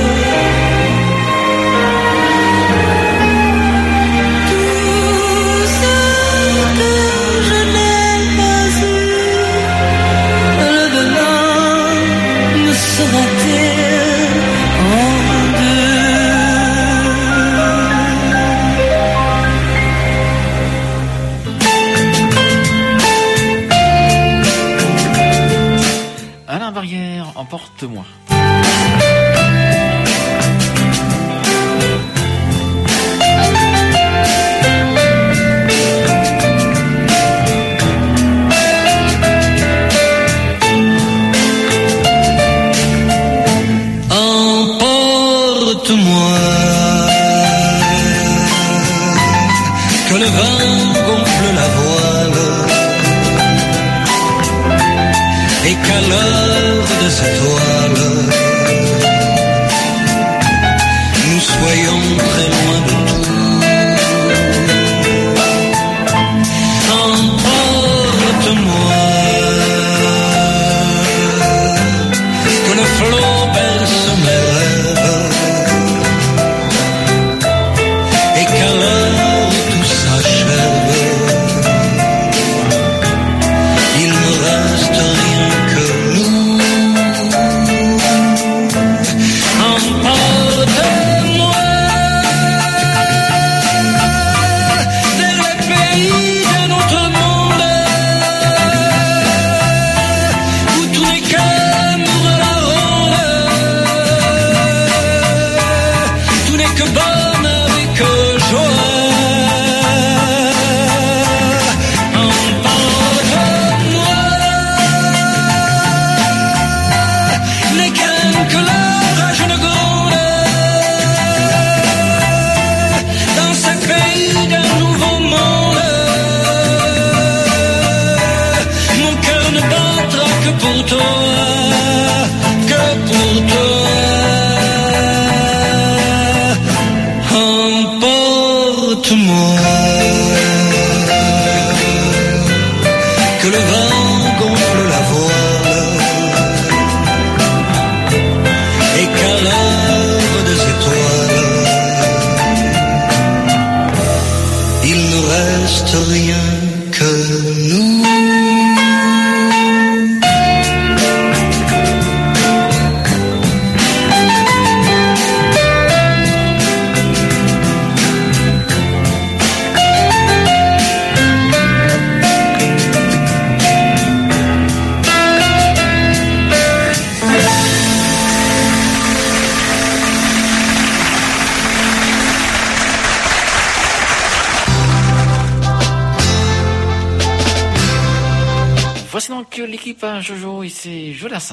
Tout ce que je n'ai pas eu, le demain me sera-t-il rendu? Alain Barrière, emporte-moi. Emporte-moi, que le vent gonfle la voile, et qu'à l'heure des étoiles, nous soyons très loin de tout. Emporte-moi, que le flot berce mes rêves, et qu'à l'heure où tout s'achève, il ne reste rien que nous. Emporte-moi vers les pays d'un autre monde, où tout n'est qu'amour à la ronde, tout n'est que bonheur et que joie. Emporte-moi, les graines que l'orage ne gronde, dans ce pays d'un nouveau monde. Mon cœur ne battra que pour toi, que pour toi. Emporte-moi, que le vent gonfle la voile, et qu'à l'heure des étoiles, il ne reste rien que nous. Voici donc l'équipage Jojo et c'est Jonas.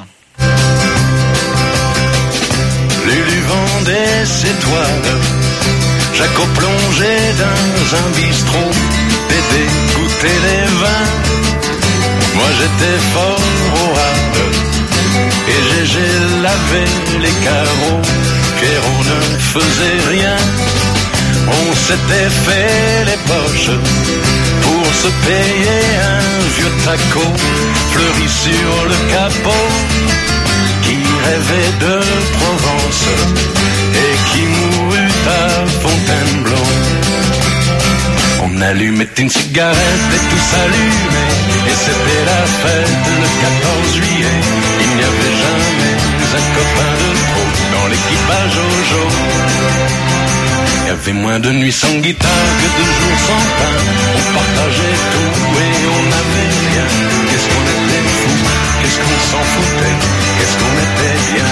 Plus du vent des étoiles, Jaco plongé dans un bistrot, bébé goûter les vins, Moi j'étais fort au hard et j'ai, j'ai lavé les carreaux, car on ne faisait rien. On s'était fait les poches pour se payer un vieux taco fleuri sur le capot, qui rêvait de Provence et qui mourut à Fontainebleau. On allumait une cigarette et tout s'allumait, et c'était la fête le quatorze juillet. Il n'y avait jamais un copain de trop dans l'équipage au jour. Il y avait moins de nuits sans guitare que de jours sans pain. On partageait tout et on n'avait rien. Qu'est-ce qu'on était fou, qu'est-ce qu'on s'en foutait, qu'est-ce qu'on était bien.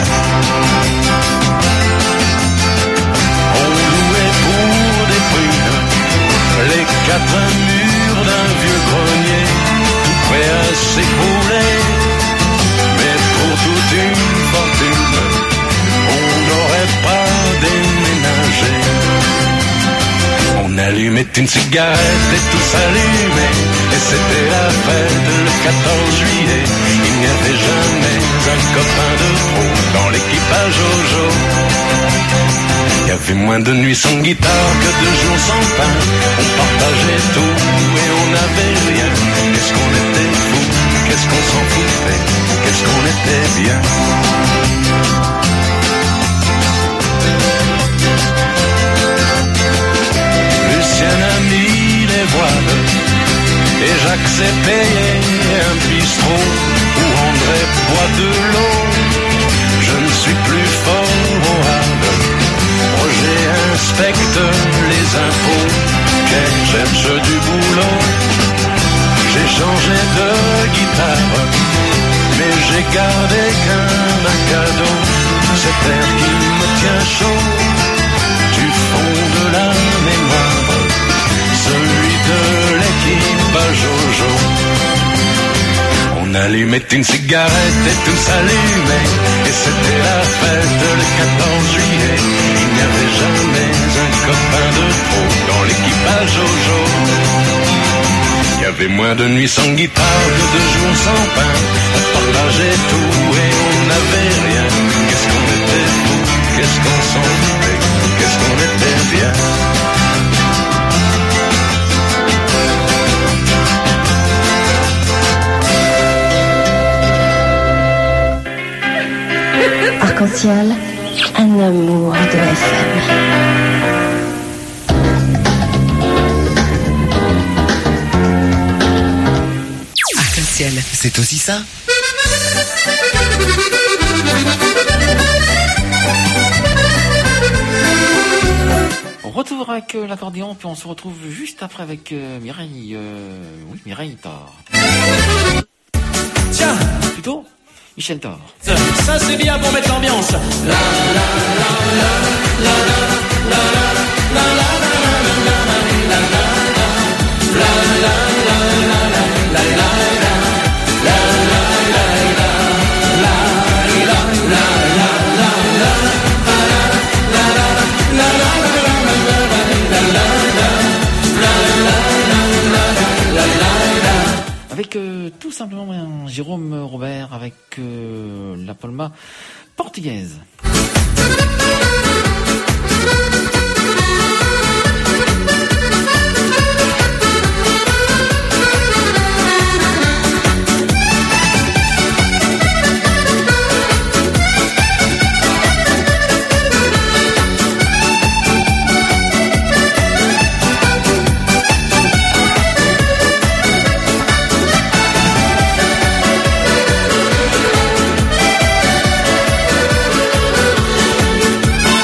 On louait pour des prunes les quatre murs d'un vieux grenier, tout prêt à s'écrouler. Mais pour toute une fortune, on n'aurait pas déménagé. On allumait une cigarette et tout s'allumait, et c'était la fête le quatorze juillet. Il n'y avait jamais un copain de trop dans l'équipage au jour. Il y avait moins de nuits sans guitare que de jours sans pain. On partageait tout et on n'avait rien. Qu'est-ce qu'on était fou, qu'est-ce qu'on s'en foutait, qu'est-ce qu'on était bien. Lucien a mis les voiles et Jacques s'est payé un bistrot où André boit de l'eau. Je ne suis plus fort au hard, Roger inspecte les impôts, Ken cherche du boulot. J'ai changé de guitare, mais j'ai gardé qu'un cadeau, cet air qui me tient chaud du fond de la mémoire, celui de l'équipage Jojo. On allumait une cigarette et tout s'allumait, et c'était la fête le quatorze juillet. Il n'y avait jamais un copain de trop dans l'équipage Jojo. Il y avait moins de nuits sans guitare que de jours sans pain. On partageait tout et on n'avait rien. Qu'est-ce qu'on était fou, qu'est-ce qu'on s'en foutait, qu'est-ce qu'on était bien. Arc-en-ciel, un amour de F M. Arc-en-ciel, c'est aussi ça. Retour avec euh, l'accordéon, puis on se retrouve juste après avec euh, Mireille. Euh, oui, Mireille Thor. Tiens, plutôt Michel Thor. Ça, ça c'est bien pour mettre l'ambiance. La la la la la la la la la la avec euh, tout simplement un Jérôme Robert avec euh, la Palma portugaise. La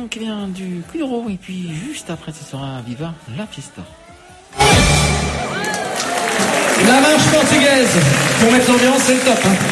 qui vient du Kuduro. Et puis juste après, ce sera Viva la Fiesta. La marche portugaise, pour mettre l'ambiance, c'est le top. Hein.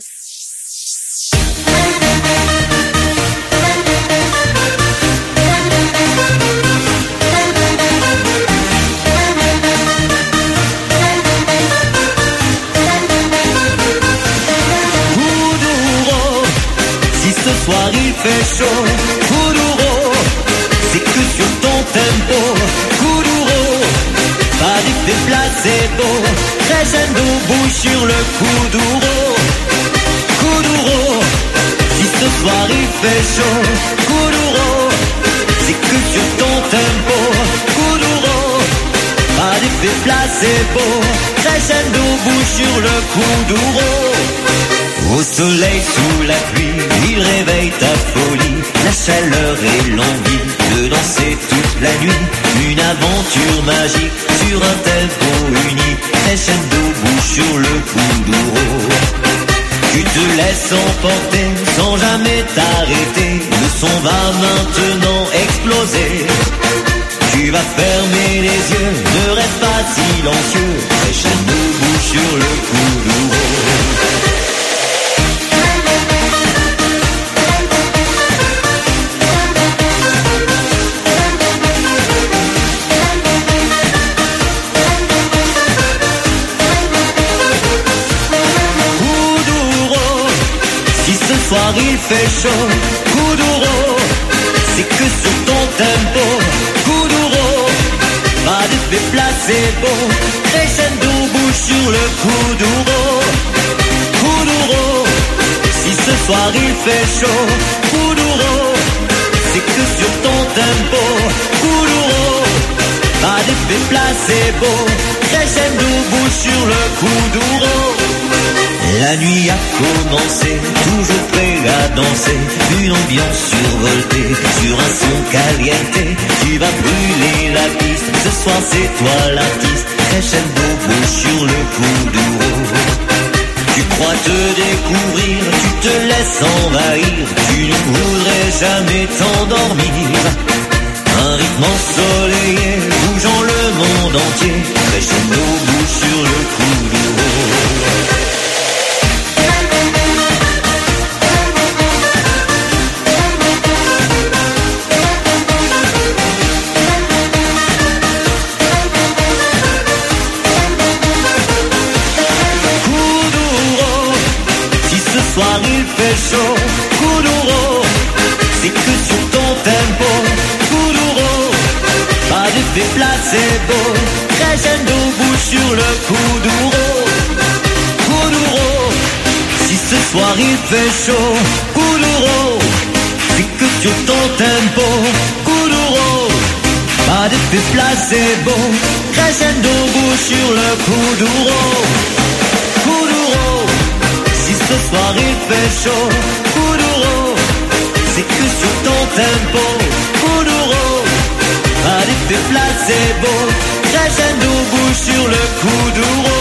Ce soir il fait chaud, Kuduro, c'est que sur ton tempo, Kuduro, pas d'effet placebo, crescendo bouge sur le Kuduro, Kuduro, si ce soir il fait chaud, Kuduro, c'est que sur ton tempo, Kuduro, pas d'effet placebo, crescendo bouge sur le Kuduro. Au soleil, sous la pluie, il réveille ta folie, la chaleur et l'envie de danser toute la nuit. Une aventure magique sur un tempo unique, crescendo bouge sur le Kuduro. Tu te laisses emporter sans jamais t'arrêter, le son va maintenant exploser. Tu vas fermer les yeux, ne reste pas silencieux, crescendo bouge sur le Kuduro. Ce soir il fait chaud, Kuduro, c'est que sur ton tempo, Kuduro, pas d'effet placebo, crescendo bouge sur le Kuduro, Kuduro, si ce soir il fait chaud, Kuduro, c'est que sur ton tempo, Kuduro, pas d'effet placebo, crescendo bouge sur le Kuduro. La nuit a commencé, toujours prêt à danser, une ambiance survoltée, sur un son caliente, tu vas brûler la piste, ce soir c'est toi l'artiste, crescendo bouge sur le Kuduro. Tu crois te découvrir, tu te laisses envahir, tu ne voudrais jamais t'endormir. Un rythme ensoleillé, bougeant le monde entier, crescendo bouge sur le Kuduro. Ce soir il fait chaud, Kuduro, c'est que sur ton tempo, Kuduro, pas d'effet placebo, crescendo bouge sur le Kuduro, Kuduro, si ce soir il fait chaud, Kuduro, c'est que sur ton tempo, Kuduro, pas d'effet placebo, crescendo bouge sur le Kuduro, Kuduro. Si ce soir il fait chaud, Kuduro, c'est que sur ton tempo, Kuduro, pas d'effet placebo, crescendo bouge sur le Kuduro.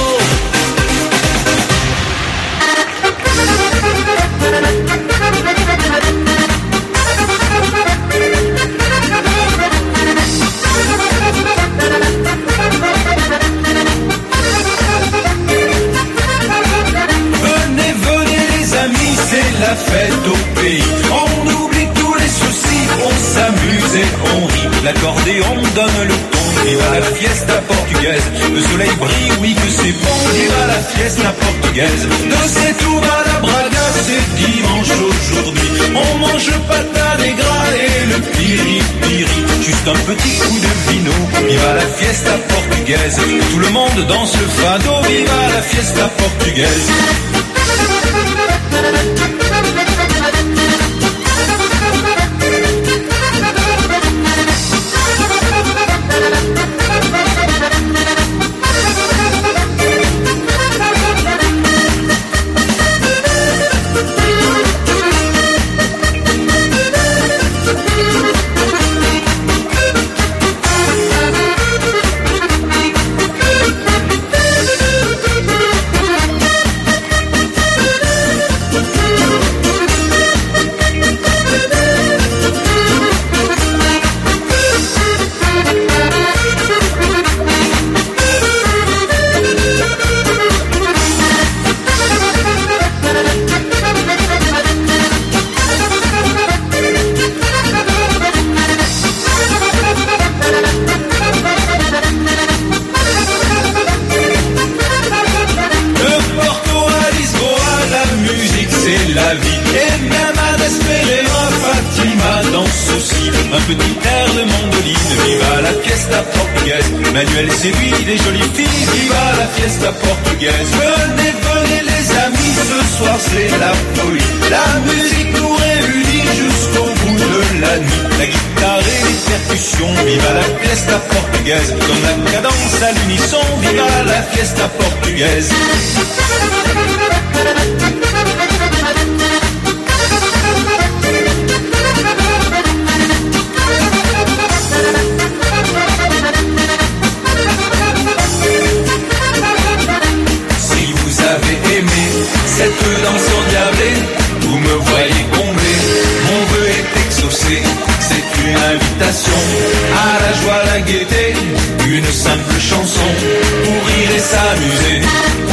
C'est la fête au pays, on oublie tous les soucis, on s'amuse et on rit. L'accordéon donne le ton, viva la fiesta portugaise. Le soleil brille, oui que c'est bon, viva la fiesta portugaise. De Setúbal à la Braga, c'est dimanche aujourd'hui. On mange patin des gras et le piri-piri. Juste un petit coup de vino, viva la fiesta portugaise. Tout le monde danse le fado, viva la fiesta portugaise. petit air de mandoline. Viva la fiesta portugaise, Manuel séduit des jolies filles. Viva la fiesta portugaise, venez, venez les amis, ce soir c'est la folie. La musique nous réunit jusqu'au bout de la nuit. La guitare et les percussions, viva la fiesta portugaise. Comme la cadence à l'unisson, viva la fiesta portugaise. Si vous avez aimé cette danse endiablée, vous me voyez comblé, mon vœu est exaucé. C'est une invitation à la joie, la gaieté, une simple chanson pour rire et s'amuser.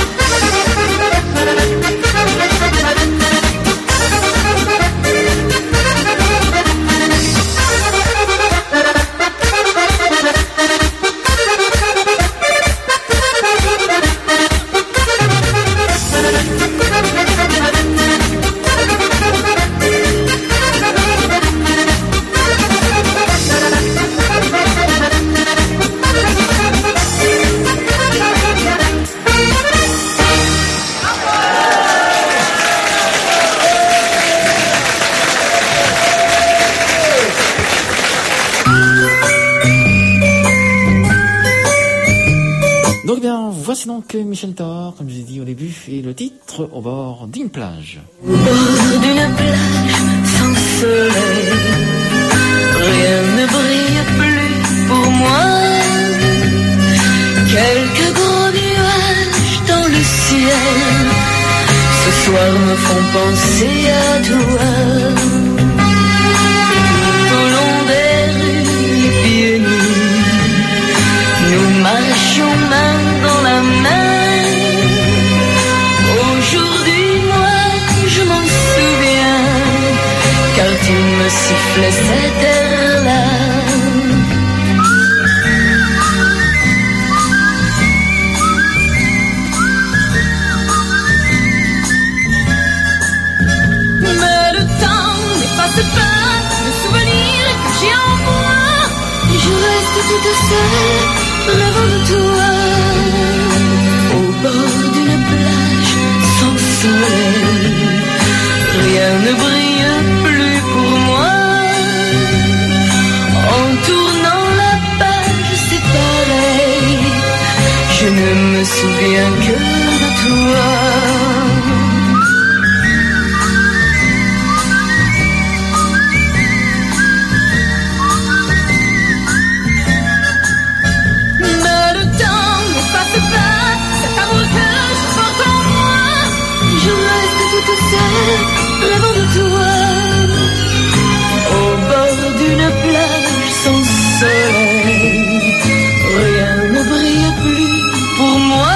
Voici donc Michel Thor, comme je l'ai dit au début, et le titre Au bord d'une plage. Au bord d'une plage sans soleil, rien ne brille plus pour moi. Quelques gros nuages dans le ciel, ce soir me font penser à toi. Tout au long des rues, les pieds nus, nous marchions main dans la main. Aujourd'hui, moi, je m'en souviens, car tu me sifflais cette air-là. Mais le temps n'efface pas le souvenir que j'ai en moi, et je reste toute seule, rêvant de toi. Au bord d'une plage sans soleil, rien ne brille plus pour moi. En tournant la page, c'est pareil, je ne me souviens que de toi. Rêvant de toi, au bord d'une plage sans soleil, rien ne brille plus pour moi.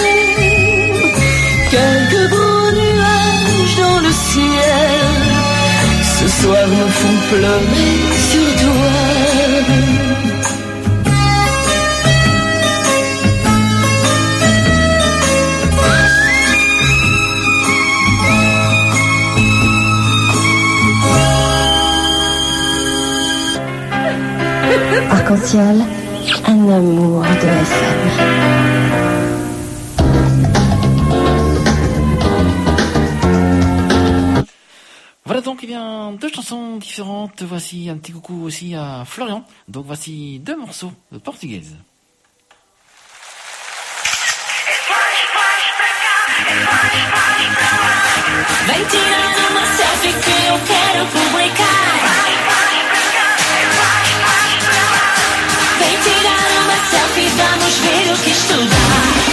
Quelques gros nuages dans le ciel, ce soir me font pleurer sur toi. Arc-en-ciel, un amour de S M. Voilà donc eh bien deux chansons différentes. Voici un petit coucou aussi à Florian. Donc voici deux morceaux de portugaise. Vem tirando uma selfie que eu quero publicar. Vem tirar uma selfie, vamos ver o que isto dá.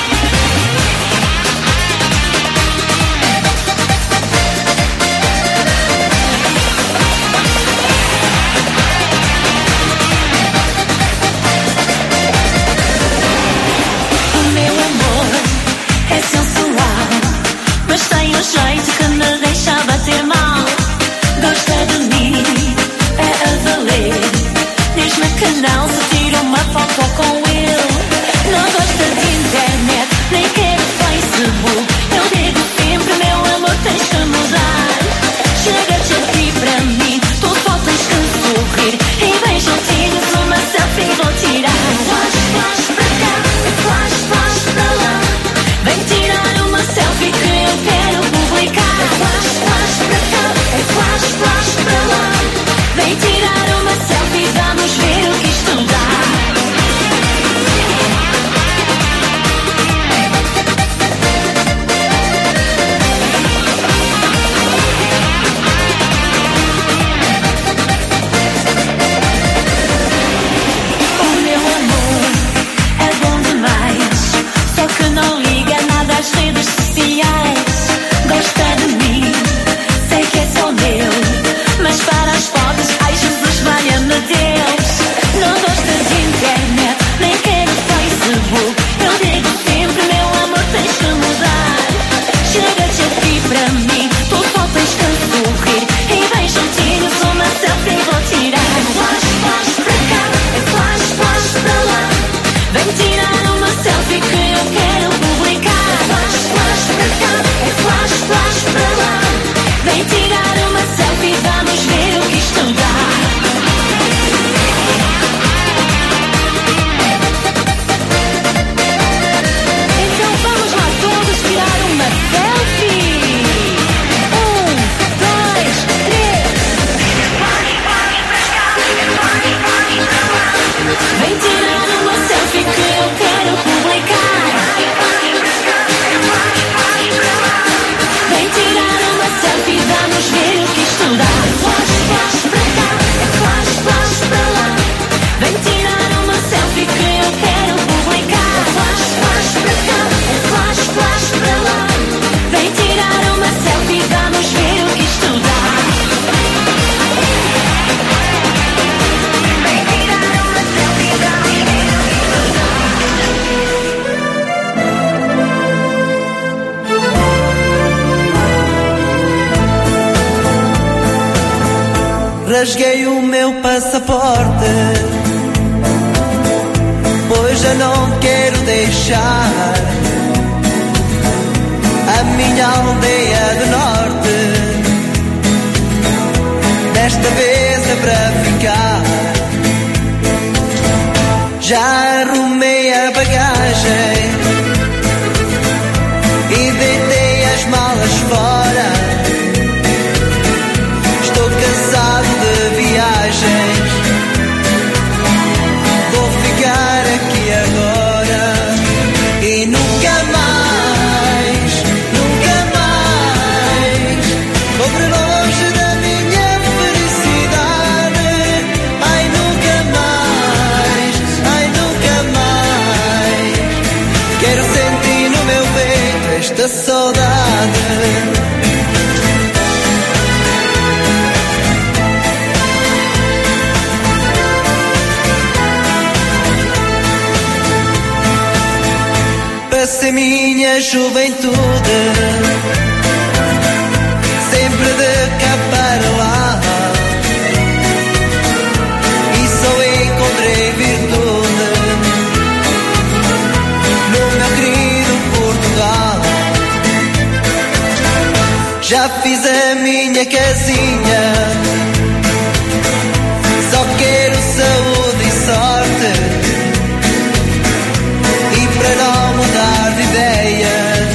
O meu amor é sensual, mas tem um jeito que me deixa bater mal. Gosta de mim, é a valer. Diz-me que não se tira uma foto com ele. Não gosta de internet, nem quer Facebook. Eu digo sempre, meu amor, tens que mudar. Chega-te aqui para mim, tu só tens que sorrir. rasguei o meu passaporte, pois já não quero deixar a minha aldeia do norte. Desta vez é para ficar. Já arrumei a bagagem e deitei as malas fora. Estou cansado de viagens, vou ficar aqui agora e nunca mais, nunca mais vou para longe da minha felicidade. Ai, nunca mais, ai, nunca mais quero sentir no meu peito esta saudade. Passei minha juventude sempre de cá para lá e só encontrei virtude no meu querido Portugal. Já fiz a minha casinha, só quero saúde e sorte. Para não mudar de ideias,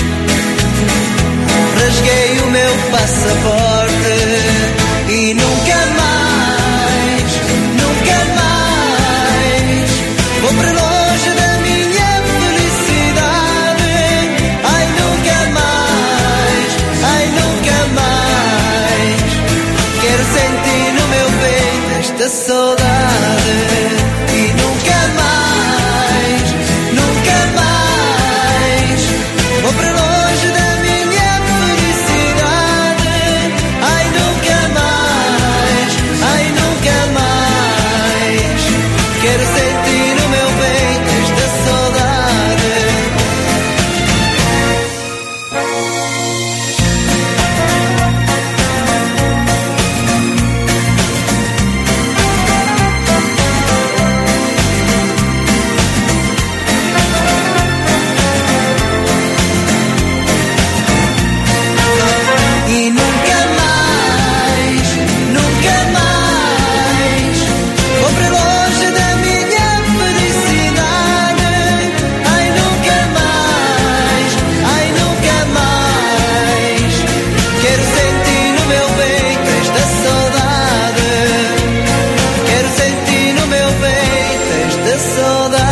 rasguei o meu passaporte e nunca mais, nunca mais vou para longe da minha felicidade. Ai, nunca mais, ai, nunca mais quero sentir no meu peito esta saudade e nunca mais, nunca mais vou para longe da minha felicidade. Ai, nunca mais, ai, nunca mais quero sentir no meu peito esta saudade. E nunca mais, nunca mais vou para longe da minha felicidade. Ai, nunca mais, ai, nunca mais quero sentir no meu peito esta saudade. Quero sentir no meu peito esta saudade.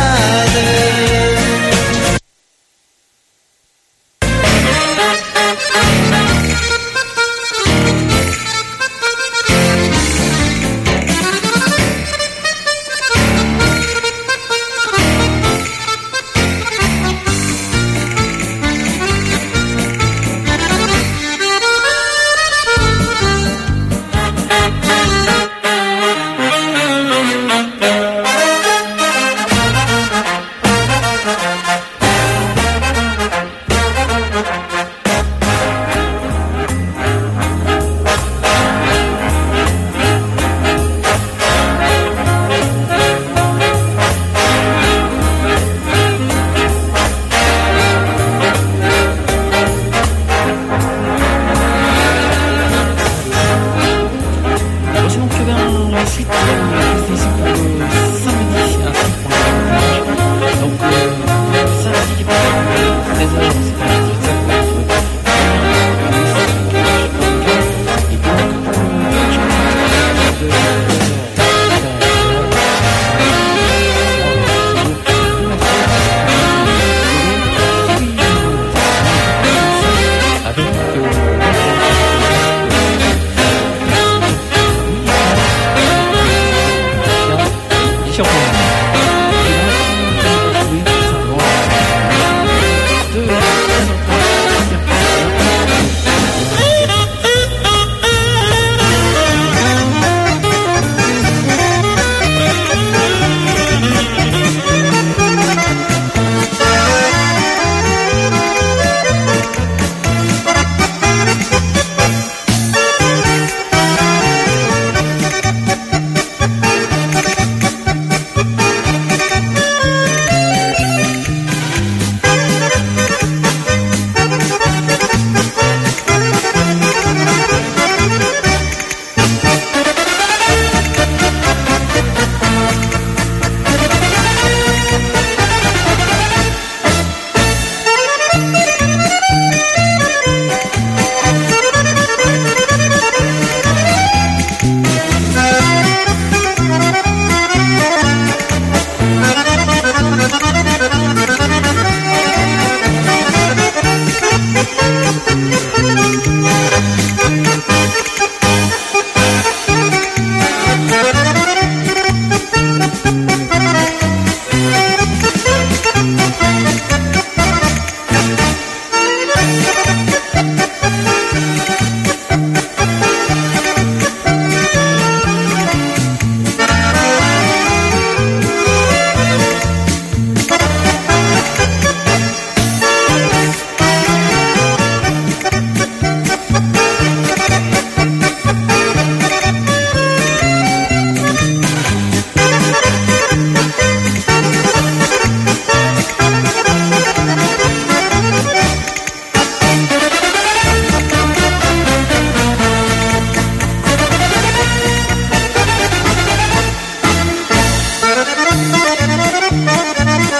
Voici donc vers la suite euh, ici pour le samedi ainsi pour le dimanche. Donc euh, samedi treize heures c'est pas et pour surprenant.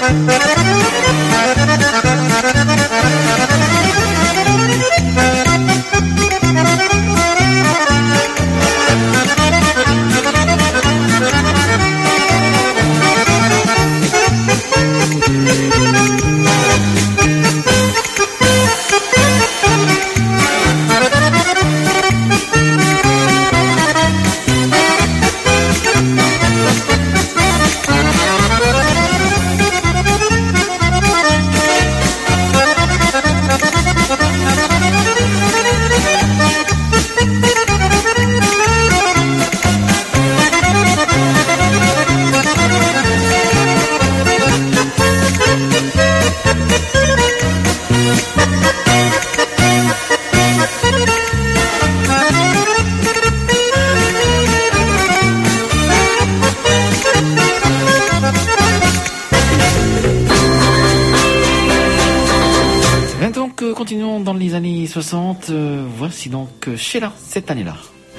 Continuons dans les années soixante. Euh, voici donc Sheila cette année-là.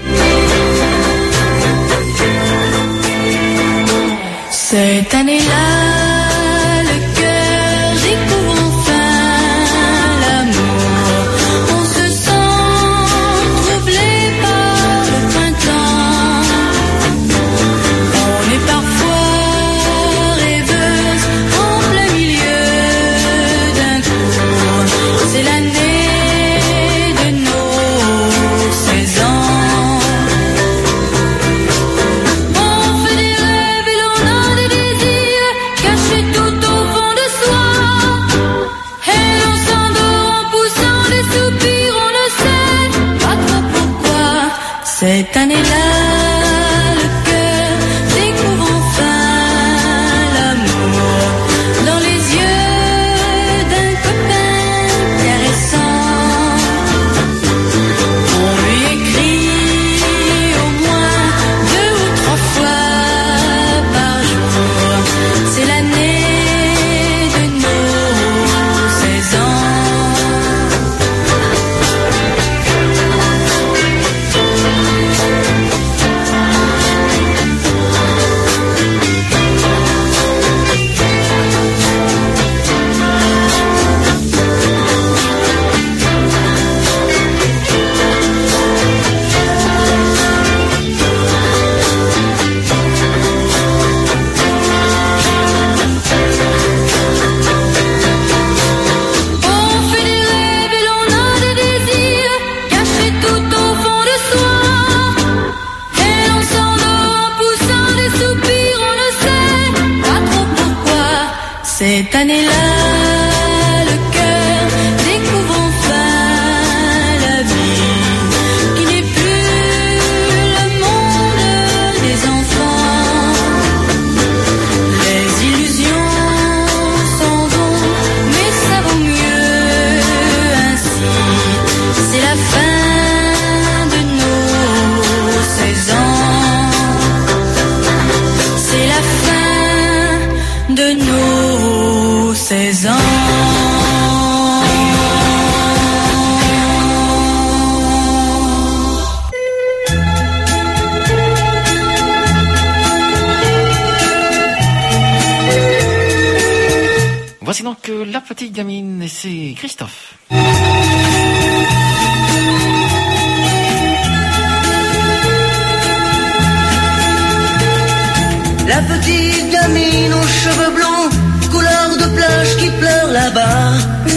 Cette année-là, le cœur découvre enfin l'amour. On se sent troublé par le printemps. On est parfois rêveuse en plein milieu d'un cours. C'est l'année de nos seize ans. On fait des rêves et l'on a des désirs cachés tout au fond de soi. Et l'on s'endort en poussant des soupirs, on ne sait pas trop pourquoi. Cette année-là, le cœur découvre enfin l'amour dans les yeux d'un copain caressant. On lui écrit au moins deux ou trois fois par jour. C'est l'année de nos seize ans. On fait des rêves et l'on a des désirs cachés tout au fond de soi. Et l'on s'endort en poussant des soupirs, on ne sait pas trop pourquoi. Cette année-là, le cœur découvre enfin la vie, qui n'est plus le monde des enfants. Les illusions s'en vont, mais ça vaut mieux ainsi. C'est la fin de nos seize ans. C'est la fin de nos seize ans. Voici donc euh, la petite gamine et c'est Christophe. La petite gamine aux cheveux blonds, couleur de plage qui pleure là-bas.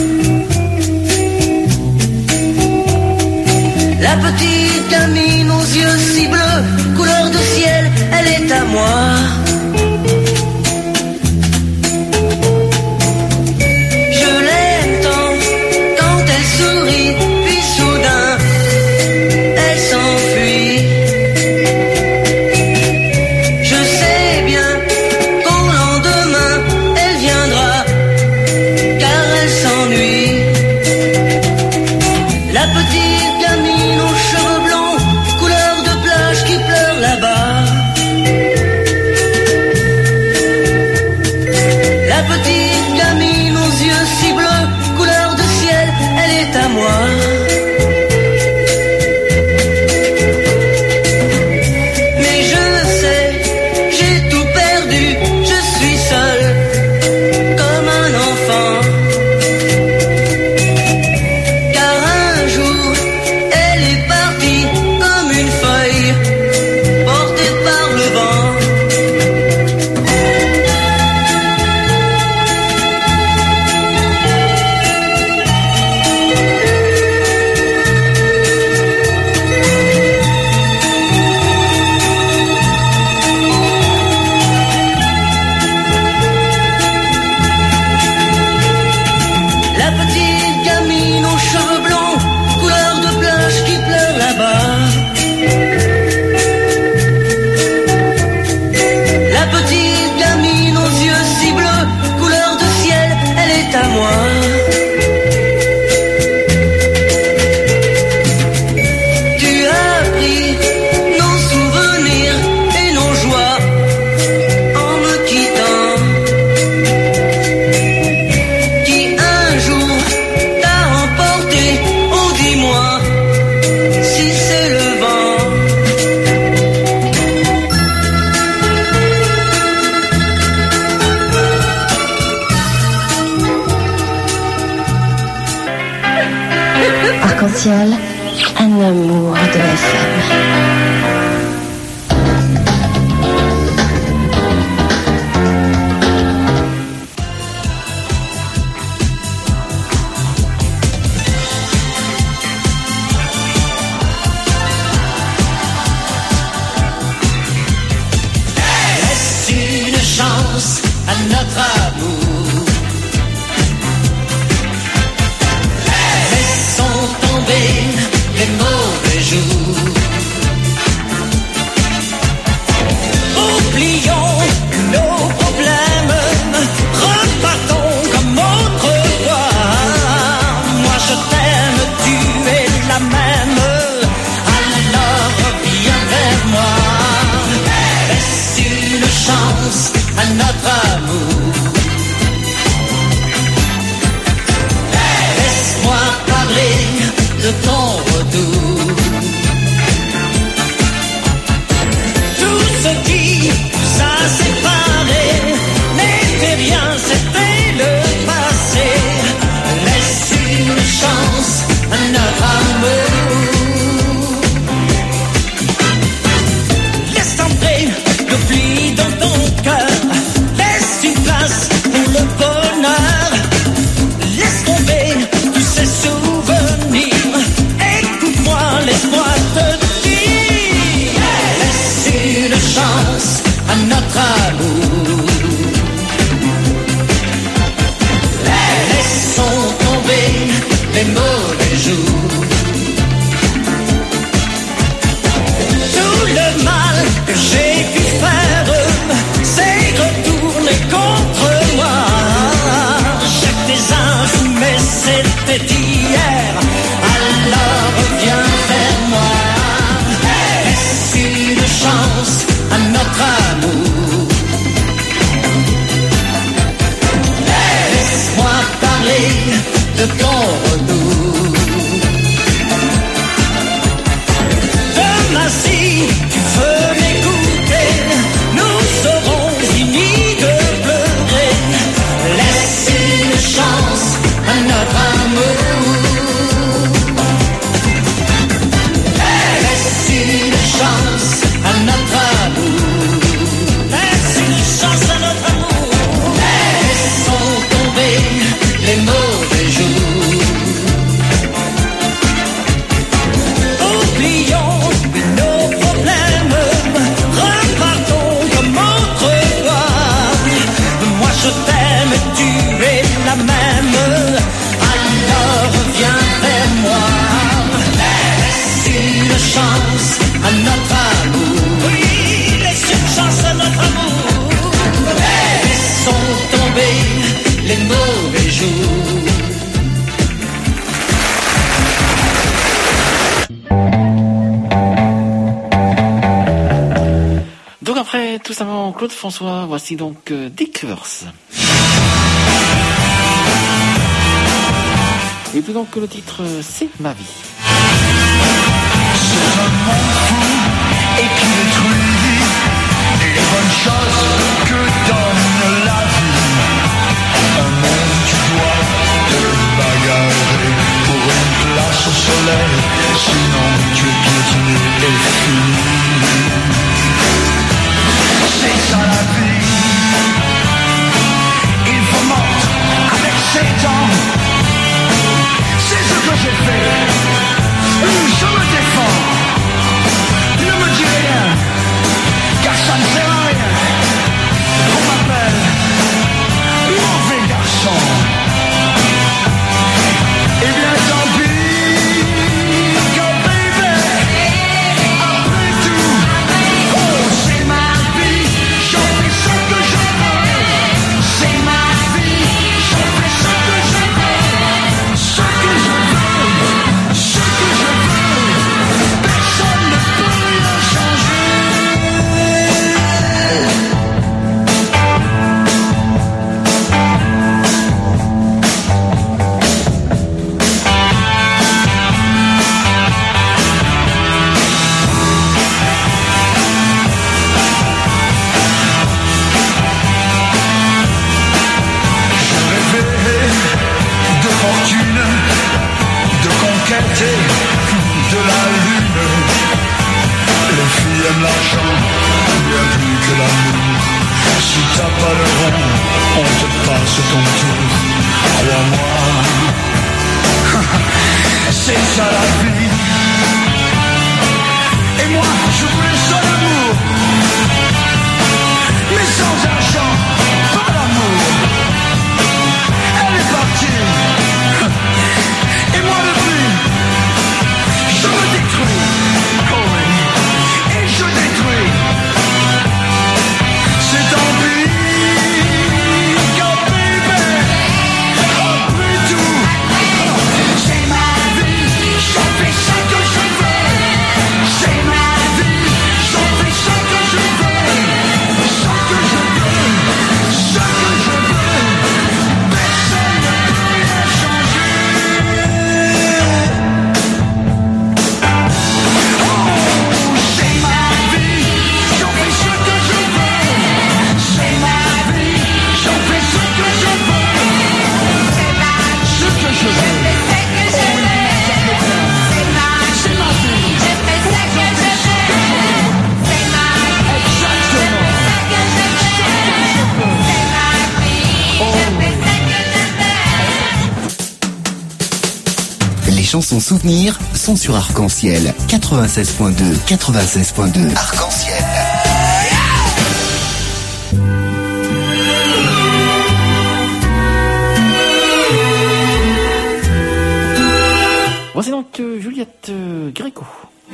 La petite gamine aux yeux si bleus, couleur de ciel, elle est à moi. Je l'aime tant, quand elle sourit, puis soudain, elle s'enfuit. Je sais bien qu'au lendemain, elle viendra, car elle s'ennuie. La petite gamine aux cheveux blonds, couleur de plage qui pleure là-bas. arc-en-ciel, un amour de F M. À notre amour, laissons tomber les mauvais jours, oublions nos problèmes, repartons comme autrefois. Moi je t'aime, tu es la même, alors reviens vers moi. Laisse une chance à notre amour. Laisse-moi parler de ton retour. Tout ce qui nous a séparés n'était rien, c'était le passé. Laisse une chance à notre amour. Laisse entrer le pli dans ton cœur. Pour le bonheur, laisse tomber tous ces souvenirs. Écoute-moi, laisse-moi te dire. Laisse une chance à notre amour. Laissons tomber les mauvais jours. Tout le mal que j'ai pu faire, c'est retourner contre moi. Chaque désastre, mais c'était hier. Alors reviens vers moi. Laisse une chance à notre amour. Laisse-moi parler de ton retour. Demain, si tu veux m'écouter, nous serons finis de pleurer. Laisse une chance à notre amour. Laisse une chance à notre amour. Laisse une chance à notre amour. Laissons tomber les mauvais jours. Oublions nos problèmes, repartons comme autrefois. Moi je t'aime, tu es la même, alors viens vers moi. Laisse une chance à notre amour. Oui, laisse une chance à notre amour. Laissons tomber les mauvais jours. Donc après tout simplement Claude François, voici donc euh, Dick Rivers. Et puis donc le titre euh, C'est ma vie. C'est un monde fou et qui détruit les bonnes choses que donne la vie. Un monde où tu dois te bagarrer pour une place au soleil, sinon tu es piétiné et fini. C'est ça la vie. Il faut mordre avec ses dents. C'est ce que j'ai fait. Je me défends. Ne me dis rien. c'est ton tour, crois-moi. C'est ça la vie. Et moi, je voulais seul l'amour, mais sans argent, pas d'amour. Elle est partie, et moi depuis, je me détruis. Oh oui, et je détruis. C'est tant pis. Les chansons souvenirs sont sur Arc-en-Ciel. quatre-vingt-seize point deux. quatre-vingt-seize point deux. Arc-en-Ciel. Voici donc euh, Juliette euh, Gréco.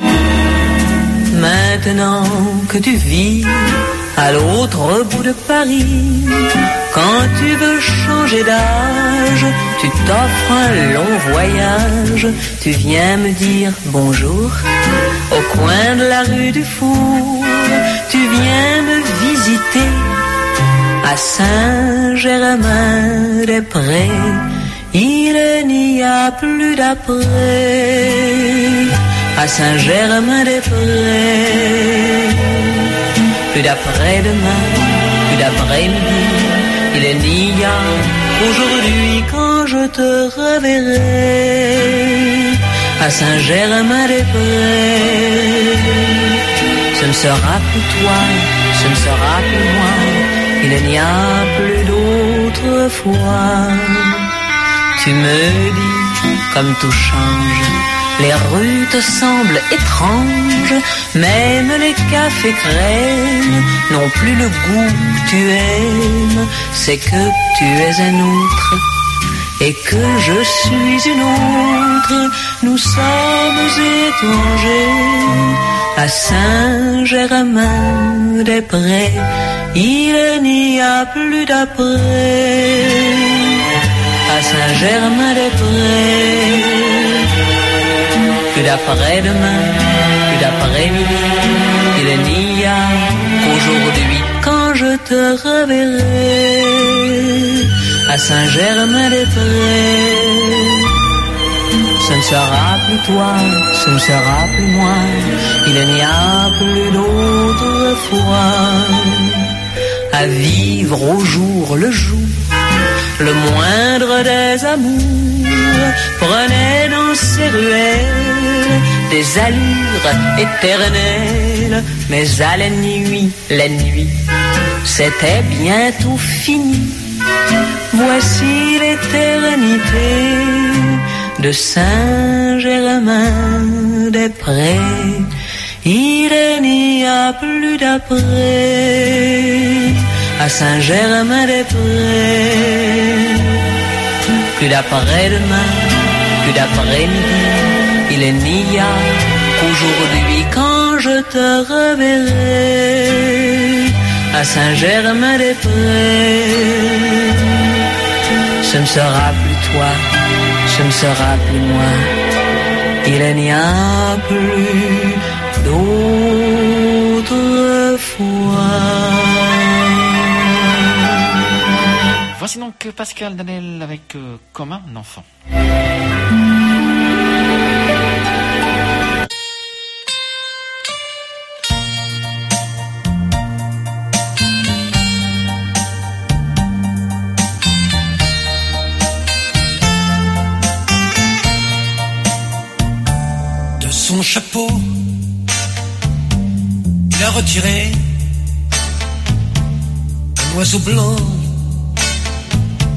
Maintenant que tu vis à l'autre bout de Paris, quand tu veux changer d'âge, tu t'offres un long voyage. Tu viens me dire bonjour au coin de la rue du Four. Tu viens me visiter à Saint-Germain-des-Prés. Il n'y a plus d'après à Saint-Germain-des-Prés. Plus d'après-demain, plus d'après-midi, il n'y a qu'aujourd'hui quand je te reverrai à Saint-Germain-des-Prés. Ce ne sera plus toi, ce ne sera plus moi, il n'y a plus d'autre fois. Tu me dis comme tout change, les rues te semblent étranges, même les cafés crèmes n'ont plus le goût que tu aimes. C'est que tu es un autre et que je suis une autre. Nous sommes étrangers à Saint-Germain-des-Prés. Il n'y a plus d'après à Saint-Germain-des-Prés. Plus d'après-demain, plus d'après-midi, il n'y a qu'aujourd'hui quand je te reverrai à Saint-Germain-des-Prés. Ce ne sera plus toi, ce ne sera plus moi, il n'y a plus d'autre foi. À vivre au jour le jour, le moindre des amours prenait dans ses ruelles des allures éternelles. Mais à la nuit, la nuit, c'était bientôt fini. Voici l'éternité de Saint-Germain-des-Prés. Il n'y a plus d'après à Saint-Germain-des-Prés. Plus d'après-demain, plus d'après-midi, il n'y a qu'aujourd'hui quand je te reverrai à Saint-Germain-des-Prés. Ce ne sera plus toi, ce ne sera plus moi, il n'y a plus d'autre foi. Voici donc Pascal Danel avec euh, Comme un enfant. De son chapeau, il a retiré un oiseau blanc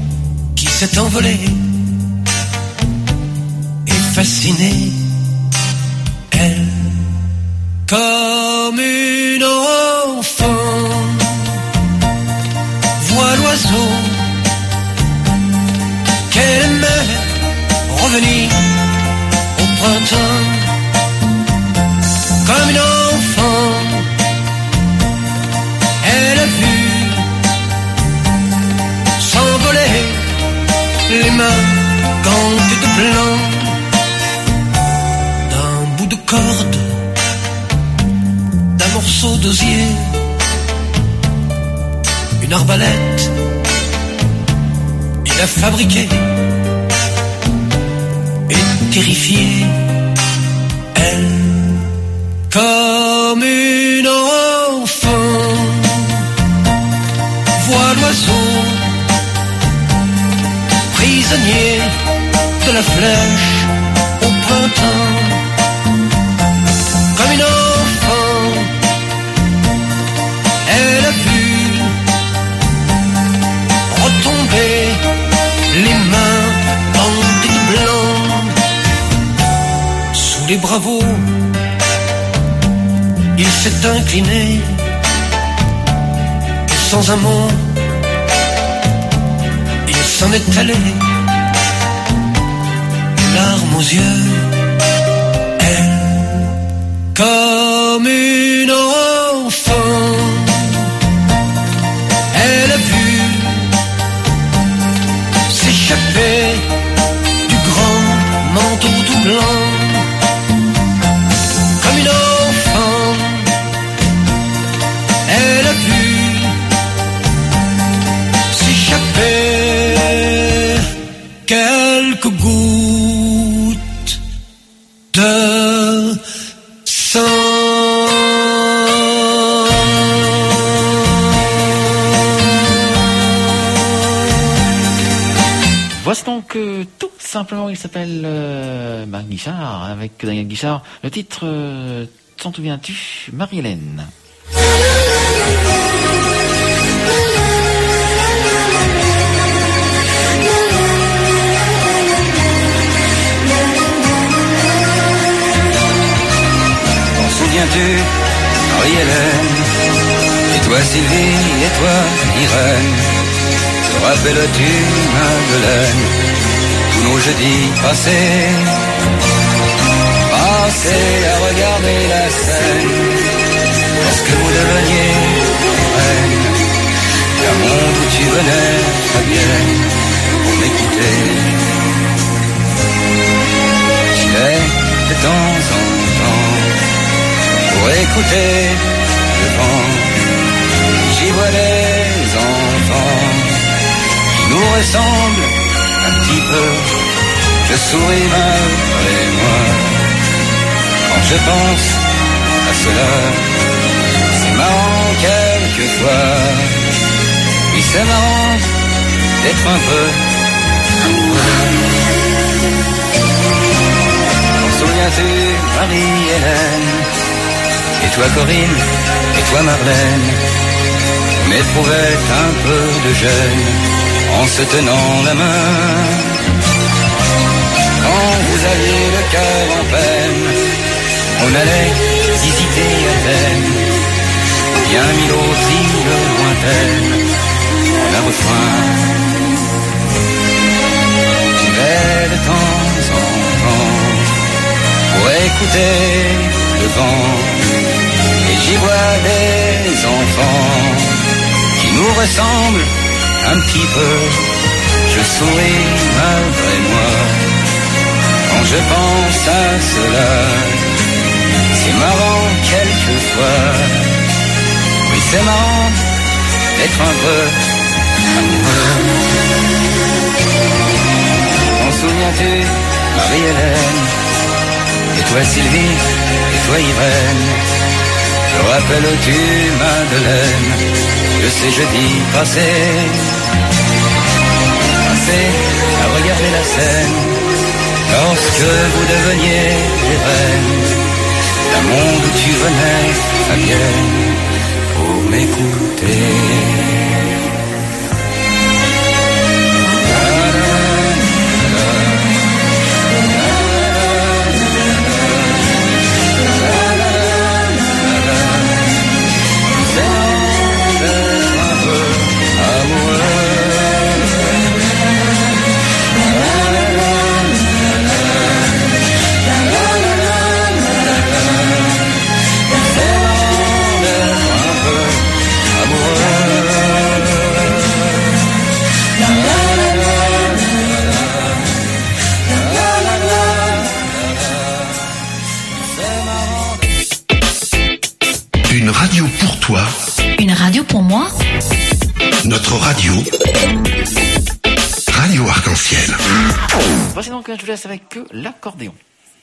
s'est envolée et fascinée, elle, comme une enfant, voit l'oiseau qu'elle aimait revenir au printemps, comme une enfant, elle a vu s'envoler les mains gantées de blanc d'un bout de corde, d'un morceau d'osier, une arbalète, il a fabriqué et terrifié, elle, comme une enfant, voit l'oiseau prisonnier de la flèche au printemps, comme une enfant, elle a vu retomber les mains bandées de blanc sous les bravos. Il s'est incliné et sans un mot il s'en est allé, larmes aux yeux, elle, comme une enfant, elle a vu s'échapper du grand manteau tout blanc, comme une enfant, elle a vu s'échapper quelques gouttes de sang. Voici donc euh, tout simplement, il s'appelle euh, bah, Guichard, avec Daniel Guichard. Le titre, euh, t'en souviens-tu, Marie-Hélène. T'en souviens-tu, Marie-Hélène, et toi Sylvie, et toi Irène, te rappelles-tu Madeleine, tous nos jeudis passés, passés à regarder la scène, lorsque vous deveniez reine, d'un monde où tu venais, Fabienne, pour m'écouter. J'y vais de temps en temps, pour écouter le vent, j'y vois des enfants, qui nous ressemblent un petit peu, je souris malgré moi, quand je pense à cela, c'est marrant quelquefois, oui c'est marrant d'être un peu amoureux. T'en souviens-tu, Marie-Hélène, et toi Corinne, et toi Marlène, on éprouvait un peu de gêne en se tenant la main, quand vous aviez le cœur en peine, on allait visiter Athènes, bien mille autres îles lointaines, en un refrain. J'y vais de temps en temps, pour écouter le vent, et j'y vois des enfants, qui nous ressemblent un petit peu, je souris malgré moi, quand je pense à cela, c'est marrant quelquefois, oui c'est marrant d'être un peu amoureux. T'en souviens-tu, Marie-Hélène, et toi Sylvie, et toi Irène, te rappelles-tu Madeleine, de ces jeudis passés, passés à regarder la scène, lorsque vous deveniez les reines, d'un monde où tu venais, Fabienne, pour m'écouter. La, la, Notre radio, Radio Arc-en-Ciel. Voici donc, je vous laisse avec que l'accordéon.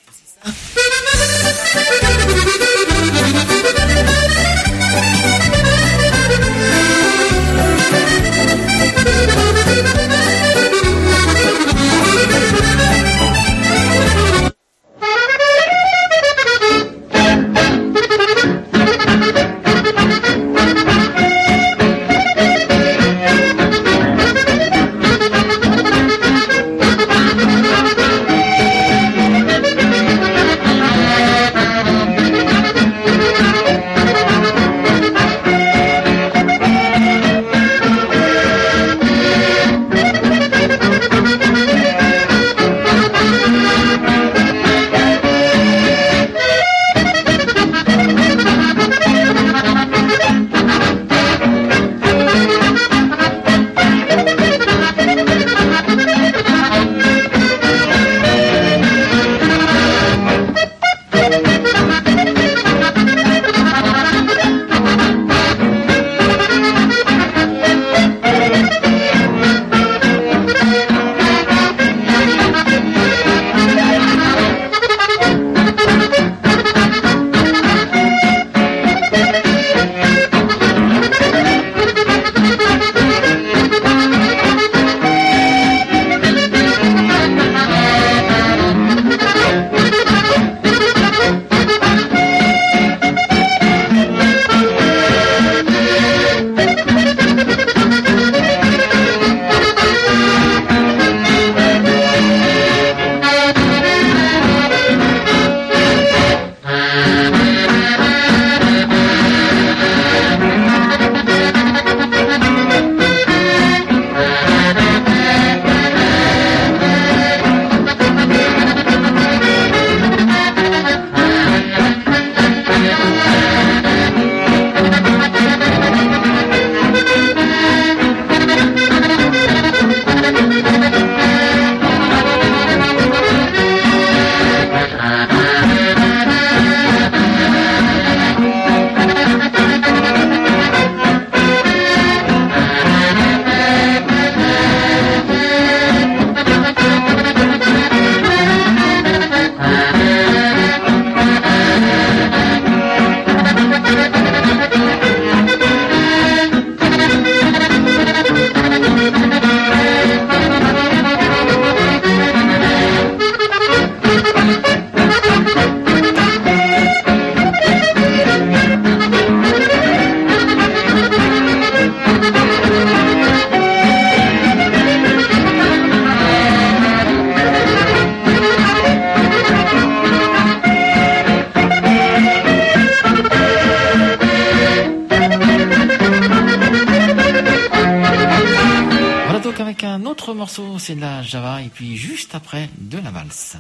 C'est de la Java et puis juste après de la valse.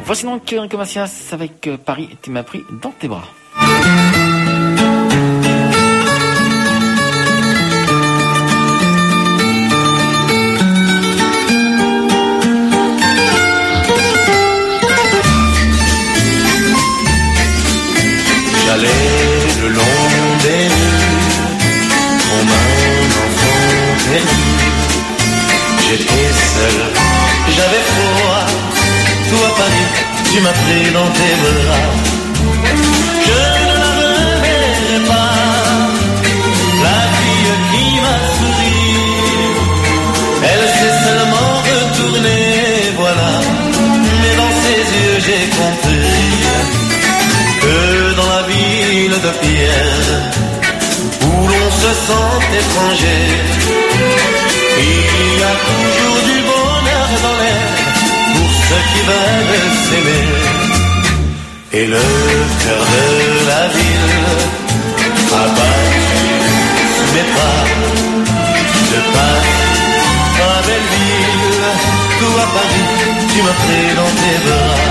Voici donc Enrico Macias avec Paris, tu m'as pris dans tes bras. J'allais le long des rues, comme un enfant perdu. J'étais seul, j'avais froid. Toi Paris, tu m'as pris dans tes bras. Je ne la reverrai pas, la fille qui m'a souri. Elle s'est seulement retournée, voilà. Mais dans ses yeux j'ai compris que dans la ville de pierre, où l'on se sent étranger, il y a toujours du bonheur dans l'air pour ceux qui veulent s'aimer. Et le cœur de la ville a battu sous mes pas. Je passe à Belleville, toi à Paris, tu m'as pris dans tes bras.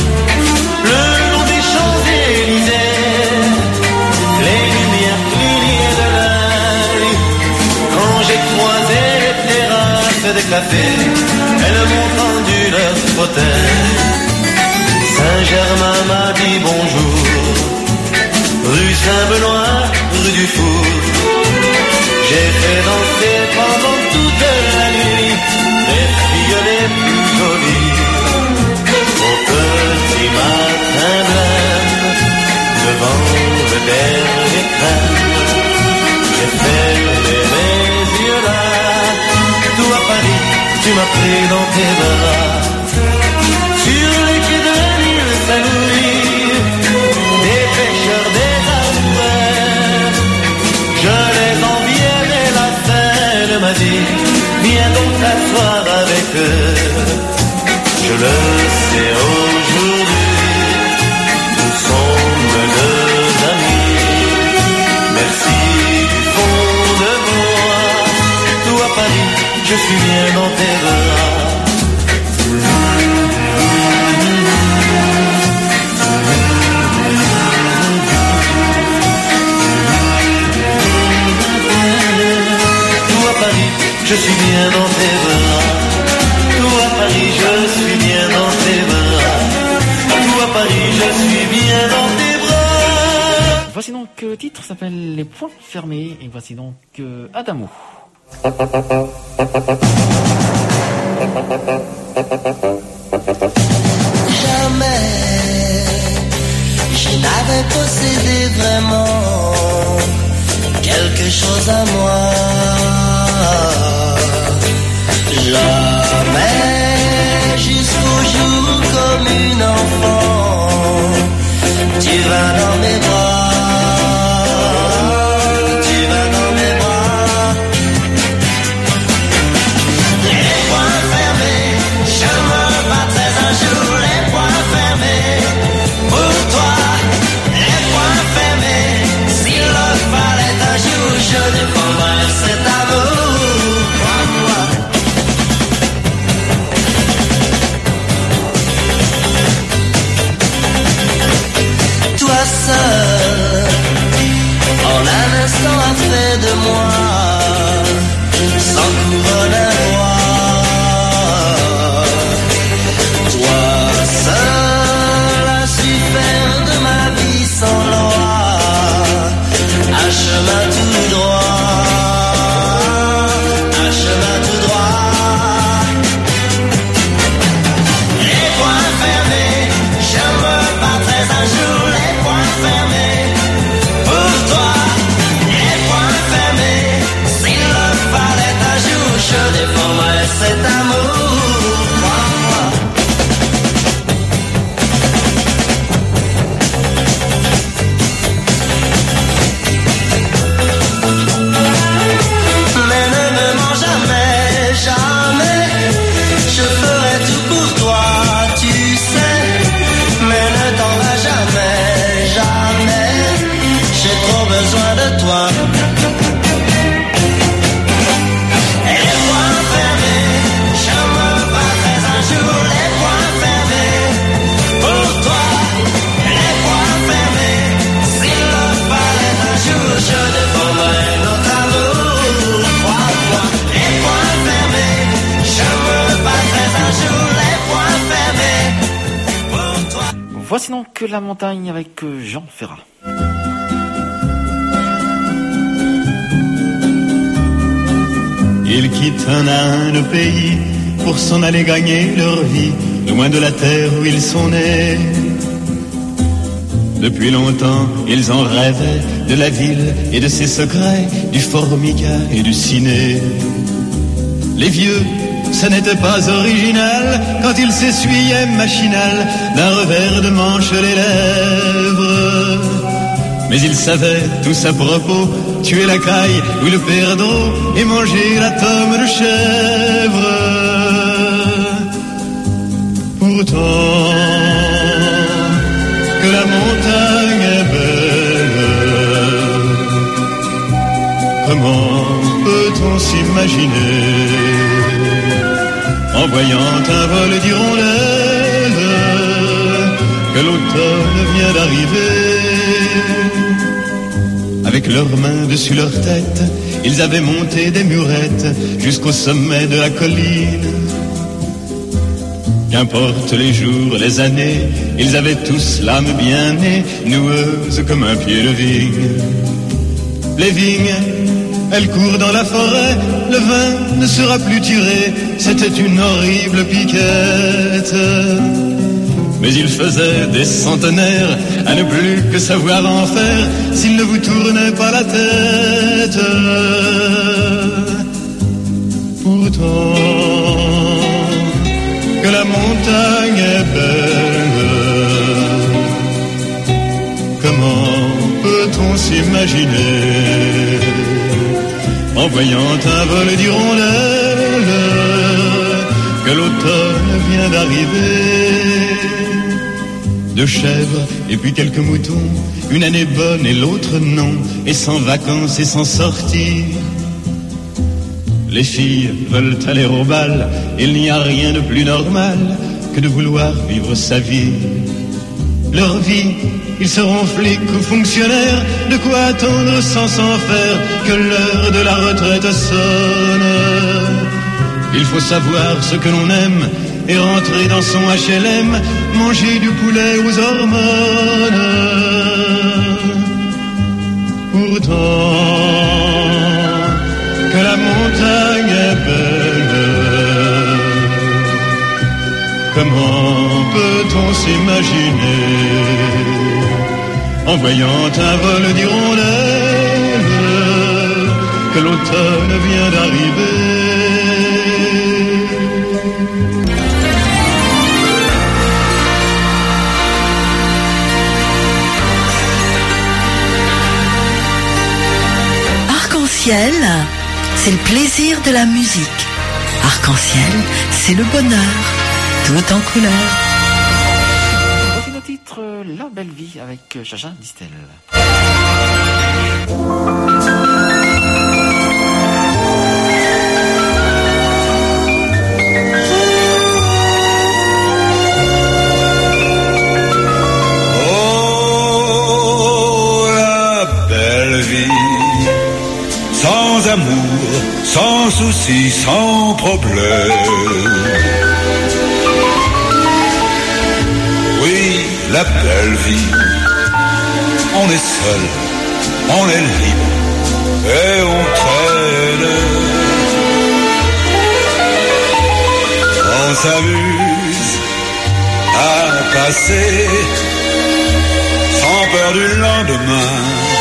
Le long des Champs-Élysées, les lumières clignaient de l'œil. Quand j'ai croisé les terrasses des cafés, elles m'ont tendu leur fauteuil. Saint-Germain m'a dit bonjour, rue Saint-Benoît, rue du Four. J'ai fait danser pendant toute la nuit les filles les plus jolies. Au petit matin blême, devant le dernier crème, j'ai fermé mes yeux là. Toi Paris, tu m'as pris dans tes bras. Sur les quais de l'île Saint-Louis, des pêcheurs, des amoureux, je les enviais, mais la Seine m'a dit, viens donc t'asseoir avec eux. Je le sais aujourd'hui, nous sommes deux amis. Merci du fond de moi, toi Paris, je suis bien dans tes bras. Toi Paris, je suis bien dans tes bras. Toi Paris, je suis bien dans tes bras. Toi Paris, je suis bien dans tes bras. Voici donc le titre s'appelle Les Poings Fermés et voici donc euh, Adamo. Jamais je n'avais possédé vraiment quelque chose à moi. Jamais jusqu'au jour comme une enfant, tu vas dans mes bras. Je défendrai cet amour, crois-moi. que la montagne avec euh, Jean Ferrat. Ils quittent un à un le pays pour s'en aller gagner leur vie, loin de la terre où ils sont nés. Depuis longtemps, ils en rêvaient de la ville et de ses secrets, du formica et du ciné. Les vieux, ça n'était pas original quand ils s'essuyaient machinal d'un revers de manche les lèvres. Mais ils savaient tous à propos tuer la caille ou le perdreau et manger la tome de chèvre. Pourtant, que la montagne est belle, comment peut-on s'imaginer en voyant un vol d'hirondelles que l'automne vient d'arriver? Avec leurs mains dessus leur tête, ils avaient monté des murettes jusqu'au sommet de la colline. Qu'importe les jours, les années, ils avaient tous l'âme bien née, noueuse comme un pied de vigne. Les vignes, elles courent dans la forêt, le vin ne sera plus tiré, c'était une horrible piquette. Mais il faisait des centenaires à ne plus que savoir en faire s'il ne vous tournait pas la tête. Pourtant, que la montagne est belle, comment peut-on s'imaginer en voyant un vol d'hirondelles que l'automne vient d'arriver? Deux chèvres et puis quelques moutons, une année bonne et l'autre non, et sans vacances et sans sortie. Les filles veulent aller au bal, il n'y a rien de plus normal que de vouloir vivre sa vie. Leur vie, ils seront flics ou fonctionnaires, de quoi attendre sans s'en faire que l'heure de la retraite sonne. Il faut savoir ce que l'on aime et rentrer dans son H L M, manger du poulet aux hormones. Pourtant, que la montagne est belle, comment peut-on s'imaginer en voyant un vol d'hirondelles que l'automne vient d'arriver? Arc-en-ciel, c'est le plaisir de la musique. Arc-en-ciel, c'est le bonheur, tout en couleur. Voici le titre La Belle Vie avec Chacha Distel. Oh, la belle vie, sans amour, sans soucis, sans problème. Oui, la belle vie, on est seul, on est libre et on traîne. On s'amuse à passer sans peur du lendemain.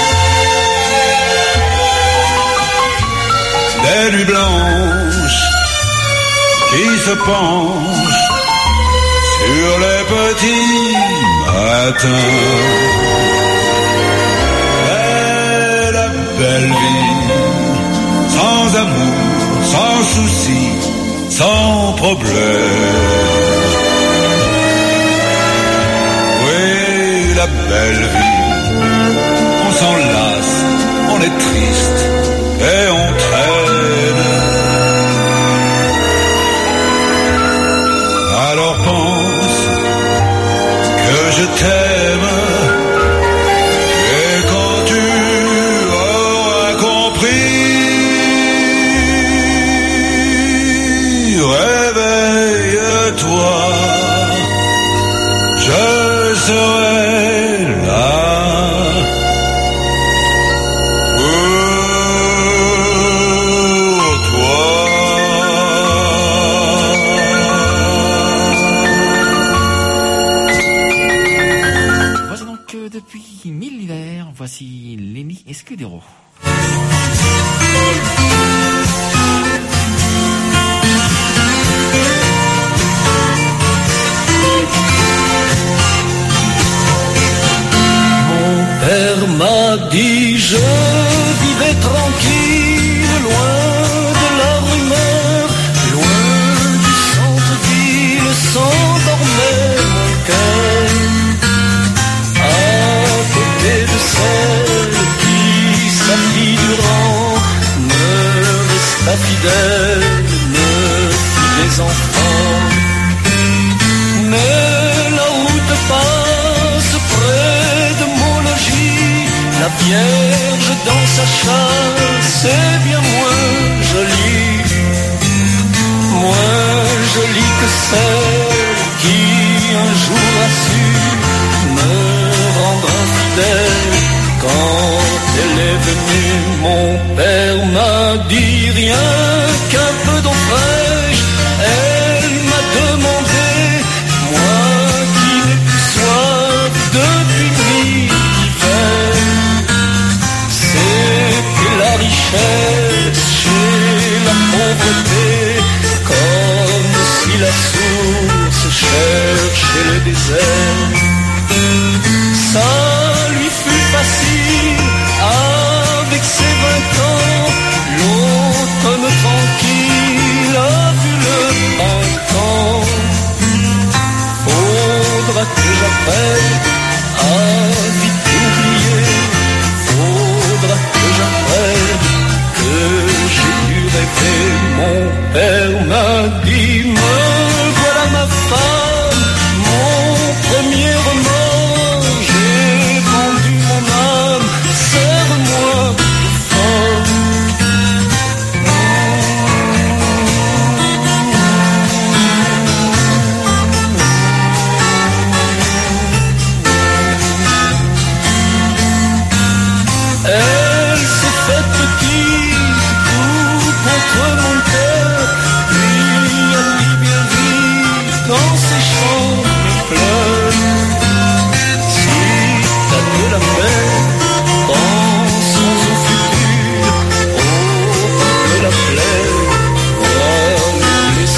Des nuits blanches qui se penchent sur les petits matins. Et la belle vie, sans amour, sans soucis, sans problème. Oui, la belle vie, on s'enlace, on est triste et on traîne. Alors pense que je t'aime, et quand tu auras compris, réveille-toi, je serai que depuis mille hivers, voici Lenny Escudero. Mon père m'a dit je vivais tranquille, loin de la rumeur, loin du centre-ville, s'endormait mon cœur. À côté de celle qui s'habille durant, me resta fidèle, me fit des enfants. Mais la route passe près de mon logis, la Vierge dans sa chasse est bien moins jolie, moins jolie que celle qui un jour a su me rendre infidèle. Quand elle est venue, mon père m'a dit rien qu'un peu d'eau fraîche. Elle m'a demandé, moi qui n'ai plus soif depuis mille hivers, c'était la richesse chez la pauvreté, comme si la source cherchait le désert. Ça lui fut facile avec ses vingt ans, l'automne tranquille a vu le printemps. Faudra que j'apprenne à vite oublier, faudra que j'apprenne que j'ai dû rêver. Mon père m'a dit, me voilà ma femme, mon premier roman, j'ai vendu mon âme, serre-moi plus fort. Elle s'est faite petite, tout contre mon cœur, puis a mis bien vite dans ses chants mes pleurs. Si t'as de la peine, pensons au futur, oh, de la plaie, voilà les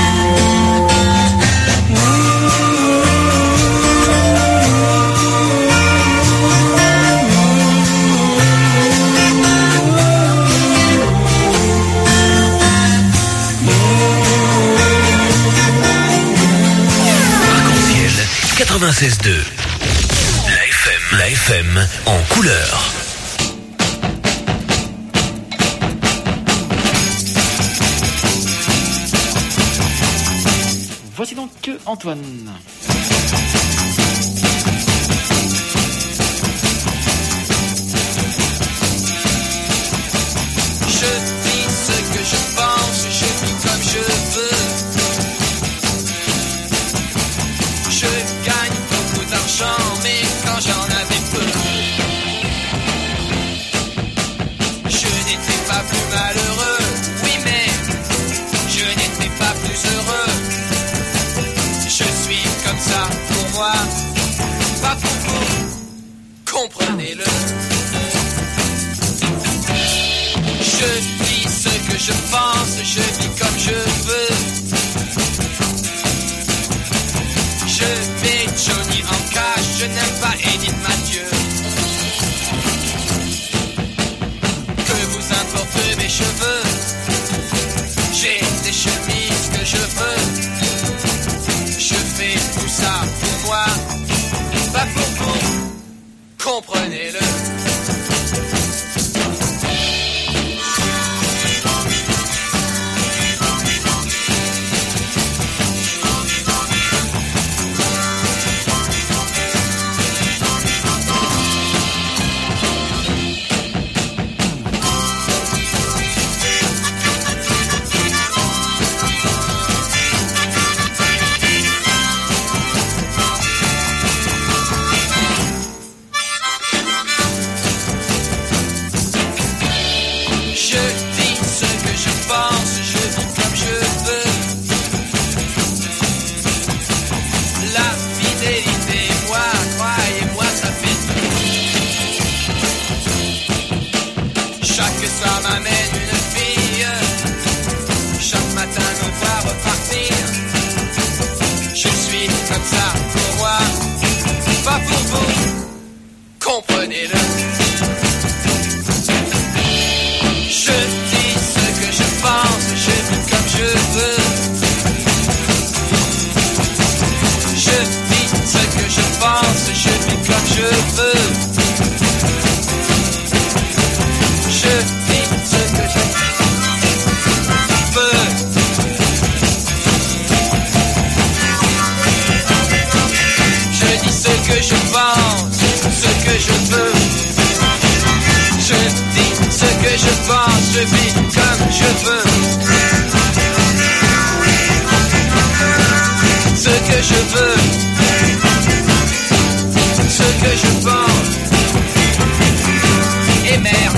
Arc-en-ciel quatre-vingt-seize deux. La F M, la F M en couleur. Voici donc Antoine. Je dis ce que je pense, je vis comme je veux. Je gagne beaucoup d'argent, mais quand j'en avais peu, je n'étais pas plus malheureux. Oui, mais je n'étais pas plus heureux. Je suis comme ça pour moi, pas pour vous. Comprenez-le. Je dis ce que je pense, je vis comme je veux. Je mets Johnny en cash, je n'aime pas Edith Mathieu. Que vous importe mes cheveux, j'ai des chemises que je veux. Je fais tout ça pour moi, pas pour vous. Comprenez-le. m'amène une fille. Chaque matin me voir repartir. Je suis comme ça pour moi, pas pour vous. Comprenez-le. Je dis ce que je pense, je vis comme je veux. Je dis ce que je pense, je vis comme je veux. Je dis ce que je veux. Je dis ce que je pense, ce que je veux. Je dis ce que je pense, je vis comme je veux. Ce que je veux, ce que je pense, et merde.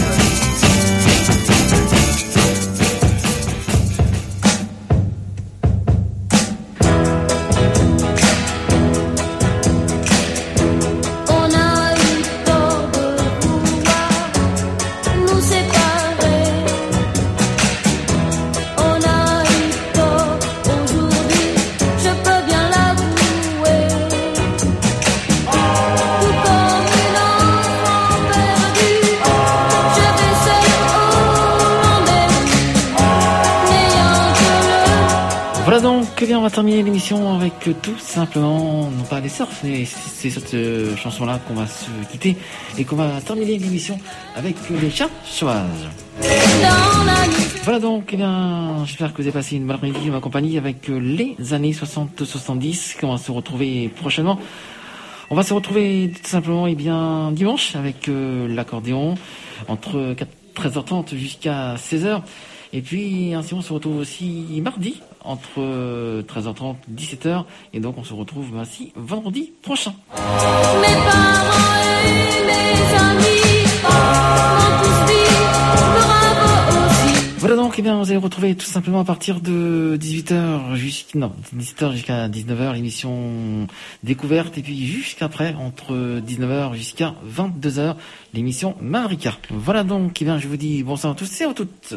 Eh bien, on va terminer l'émission avec euh, tout simplement, non pas les surfs, mais c'est cette euh, chanson-là qu'on va se quitter et qu'on va terminer l'émission avec euh, les chats sauvages. Voilà donc, eh bien, j'espère que vous avez passé une bonne après-midi en ma compagnie avec euh, les années soixante soixante-dix, qu'on va se retrouver prochainement. On va se retrouver tout simplement, eh bien, dimanche avec euh, l'accordéon entre treize heures trente jusqu'à seize heures. Et puis, ainsi, on se retrouve aussi mardi entre treize heures trente et dix-sept heures. Et donc, on se retrouve ainsi vendredi prochain. Mes parents et mes amis m'ont tous dit bravo aussi. Voilà donc, eh bien, vous allez retrouver tout simplement à partir de dix-huit heures jusqu'à, non, dix-sept heures jusqu'à dix-neuf heures, l'émission découverte. Et puis, jusqu'après, entre dix-neuf heures jusqu'à vingt-deux heures, l'émission Marika. Voilà donc, eh bien, je vous dis bonsoir à tous et à toutes.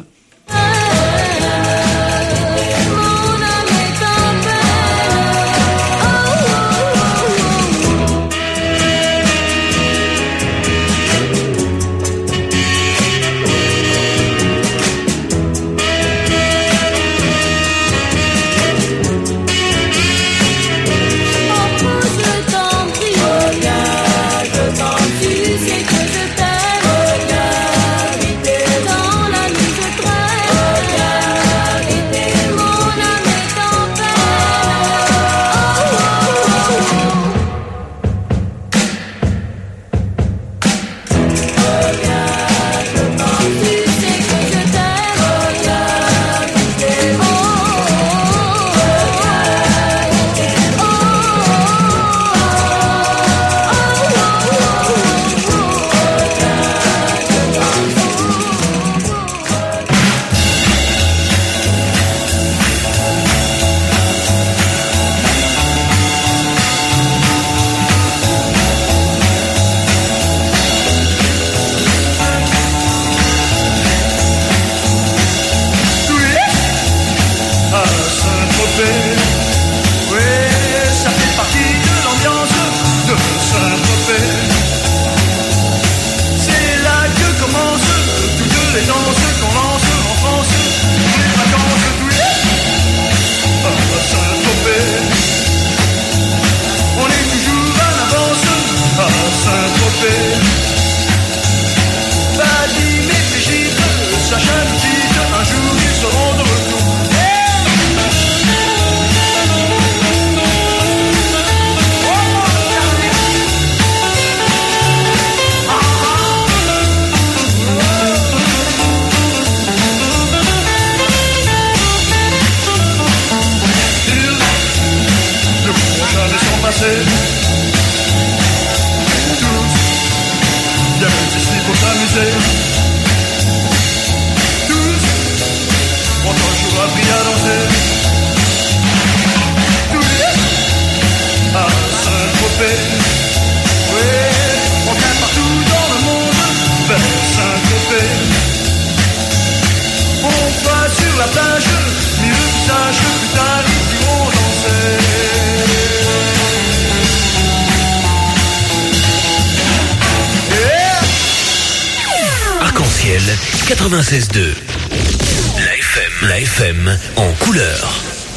Arc-en-Ciel quatre-vingt-seize deux. La F M, la F M en couleur.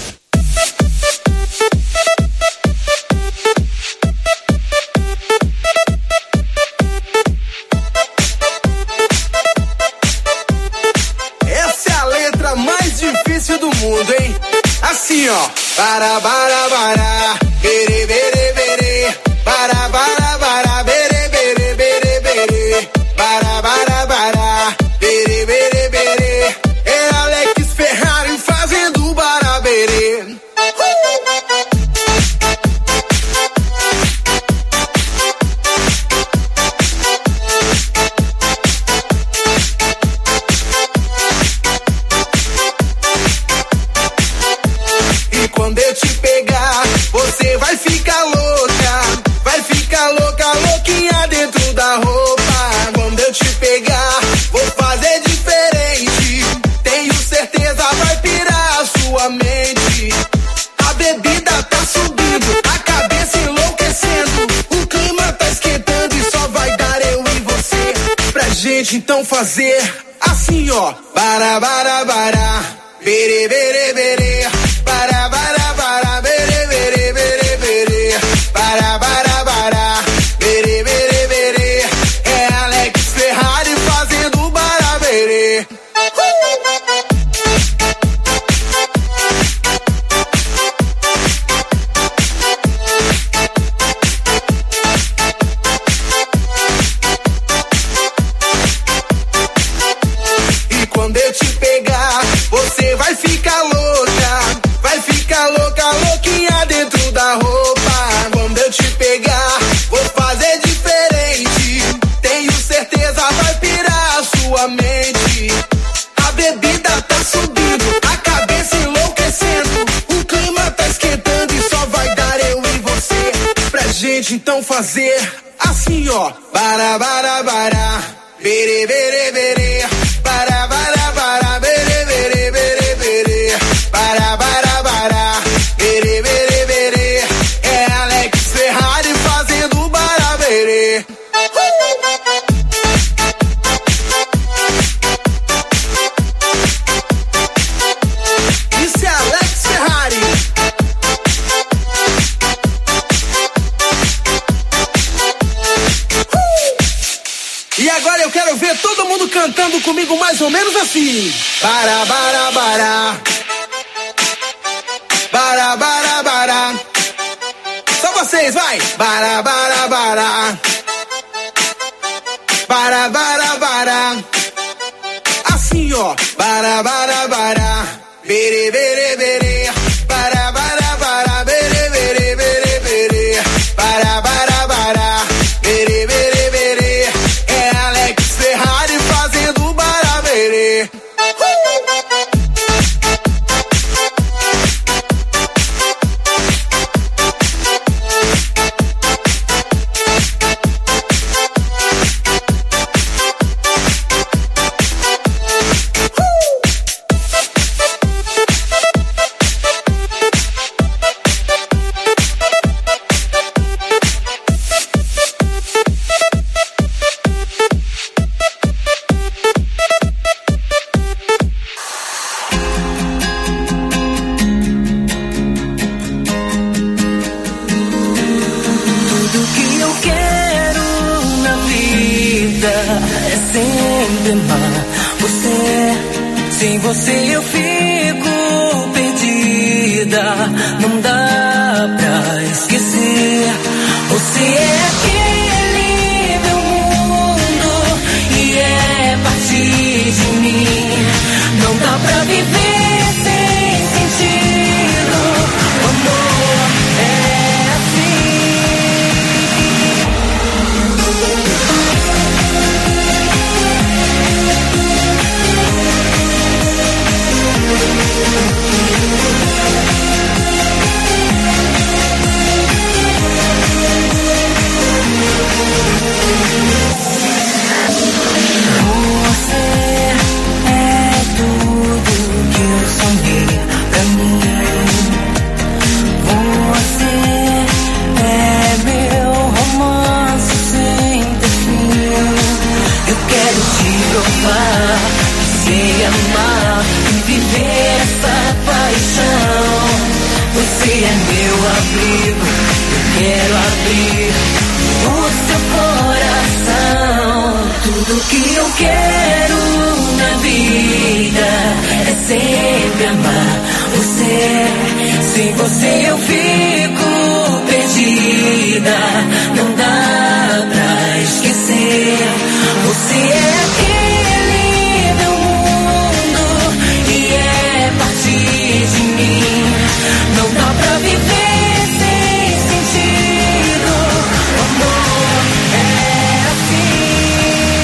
Essa é a letra mais difícil do mundo, hein? Assim, ó. Para, para, para. Bere, bere, bere. Para, para, para. Bere, bere, bere, bere. Para, para, para. Bere, bere, bere. É Alex Ferrari fazendo baraberê. E quando eu te pegar, você vai ficar louca. Vai ficar louca, louquinha dentro da roupa. Quando eu te pegar, vou fazer diferente. Tenho certeza vai pirar a sua mente. A bebida tá subindo, a cabeça enlouquecendo. O clima tá esquentando e só vai dar eu e você. Pra gente então fazer assim, ó. Bara, bara, bara. Bere, bere, bere. Bara, bara, bara. Bere, bere, bere, bere. Bara, bara, bara. Bere, bere, bere. É Alex Ferrari fazendo baraberê. E quando eu te pegar, você vai ficar louca. Vai ficar louca, louquinha dentro da roupa. Quando eu te pegar, vou fazer diferente. Tenho certeza vai pirar a sua mente. A bebida tá subindo, a cabeça enlouquecendo. O clima tá esquentando e só vai dar eu e você. Pra gente então fazer assim, ó. Bara, bara, bara. Bere, bere, bere. Bara, bara, bara. Bere, bere, bere, bere. Bara, bara, bara. Bere, bere, bere. É Alex Ferrari fazendo baraberê. Isso é Alex Ferrari. E agora eu quero ver todo mundo cantando comigo mais ou menos assim. Bara, bara, bara. Bara, bara, bara. Só vocês, vai. Bara, bara, bara. Bara, bara, bara. Assim, ó. Bara, bara, bara. Bere, bere, bere. Bara, bara, bara. Bere, bere, bere, bere. Bara, bara, bara. Bere, bere, bere. É Alex Ferrari fazendo baraberê. Tudo que eu quero na vida é sempre amar você. Sem você eu fico perdida. Não dá pra esquecer. Você é aquele meu mundo e é parte de mim. Não dá pra viver sem sentido. O amor é assim. Tudo que eu quero na vida é sempre amar você. Sem você eu fico perdida, não dá pra esquecer. Você é aquele meu mundo e é parte de mim. Não dá pra viver sem sentido. O amor é assim.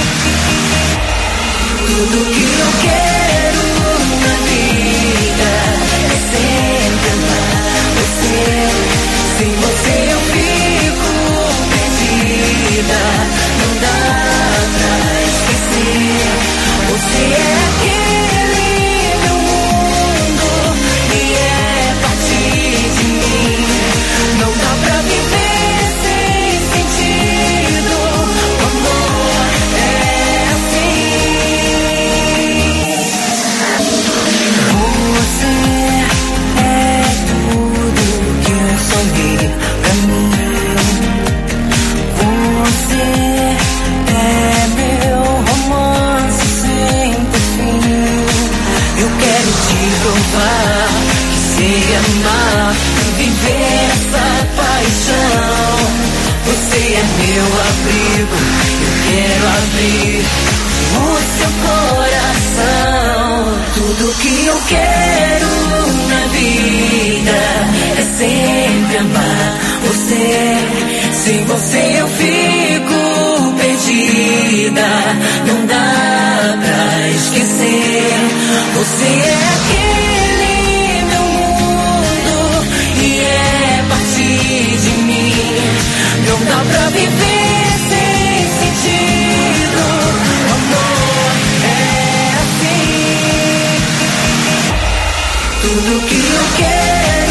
Tudo que eu quero na vida é sempre amar você. Sem você eu fico perdida, não dá pra esquecer. Você é aquele meu mundo e é parte de mim. Não dá pra viver sem sentido. O amor é assim. Você é tudo que eu sonhei pra mim. Você é meu romance sem ter fim. Eu quero te provar que sei amar e viver essa paixão. Você é meu abrigo, eu quero abrir o seu coração. Tudo que eu quero na vida é sempre amar você. Sem você eu fico perdida, não dá pra esquecer. Você é aquele meu mundo e é parte de mim. Não dá pra viver sem sentido. O amor é assim. Tudo que eu quero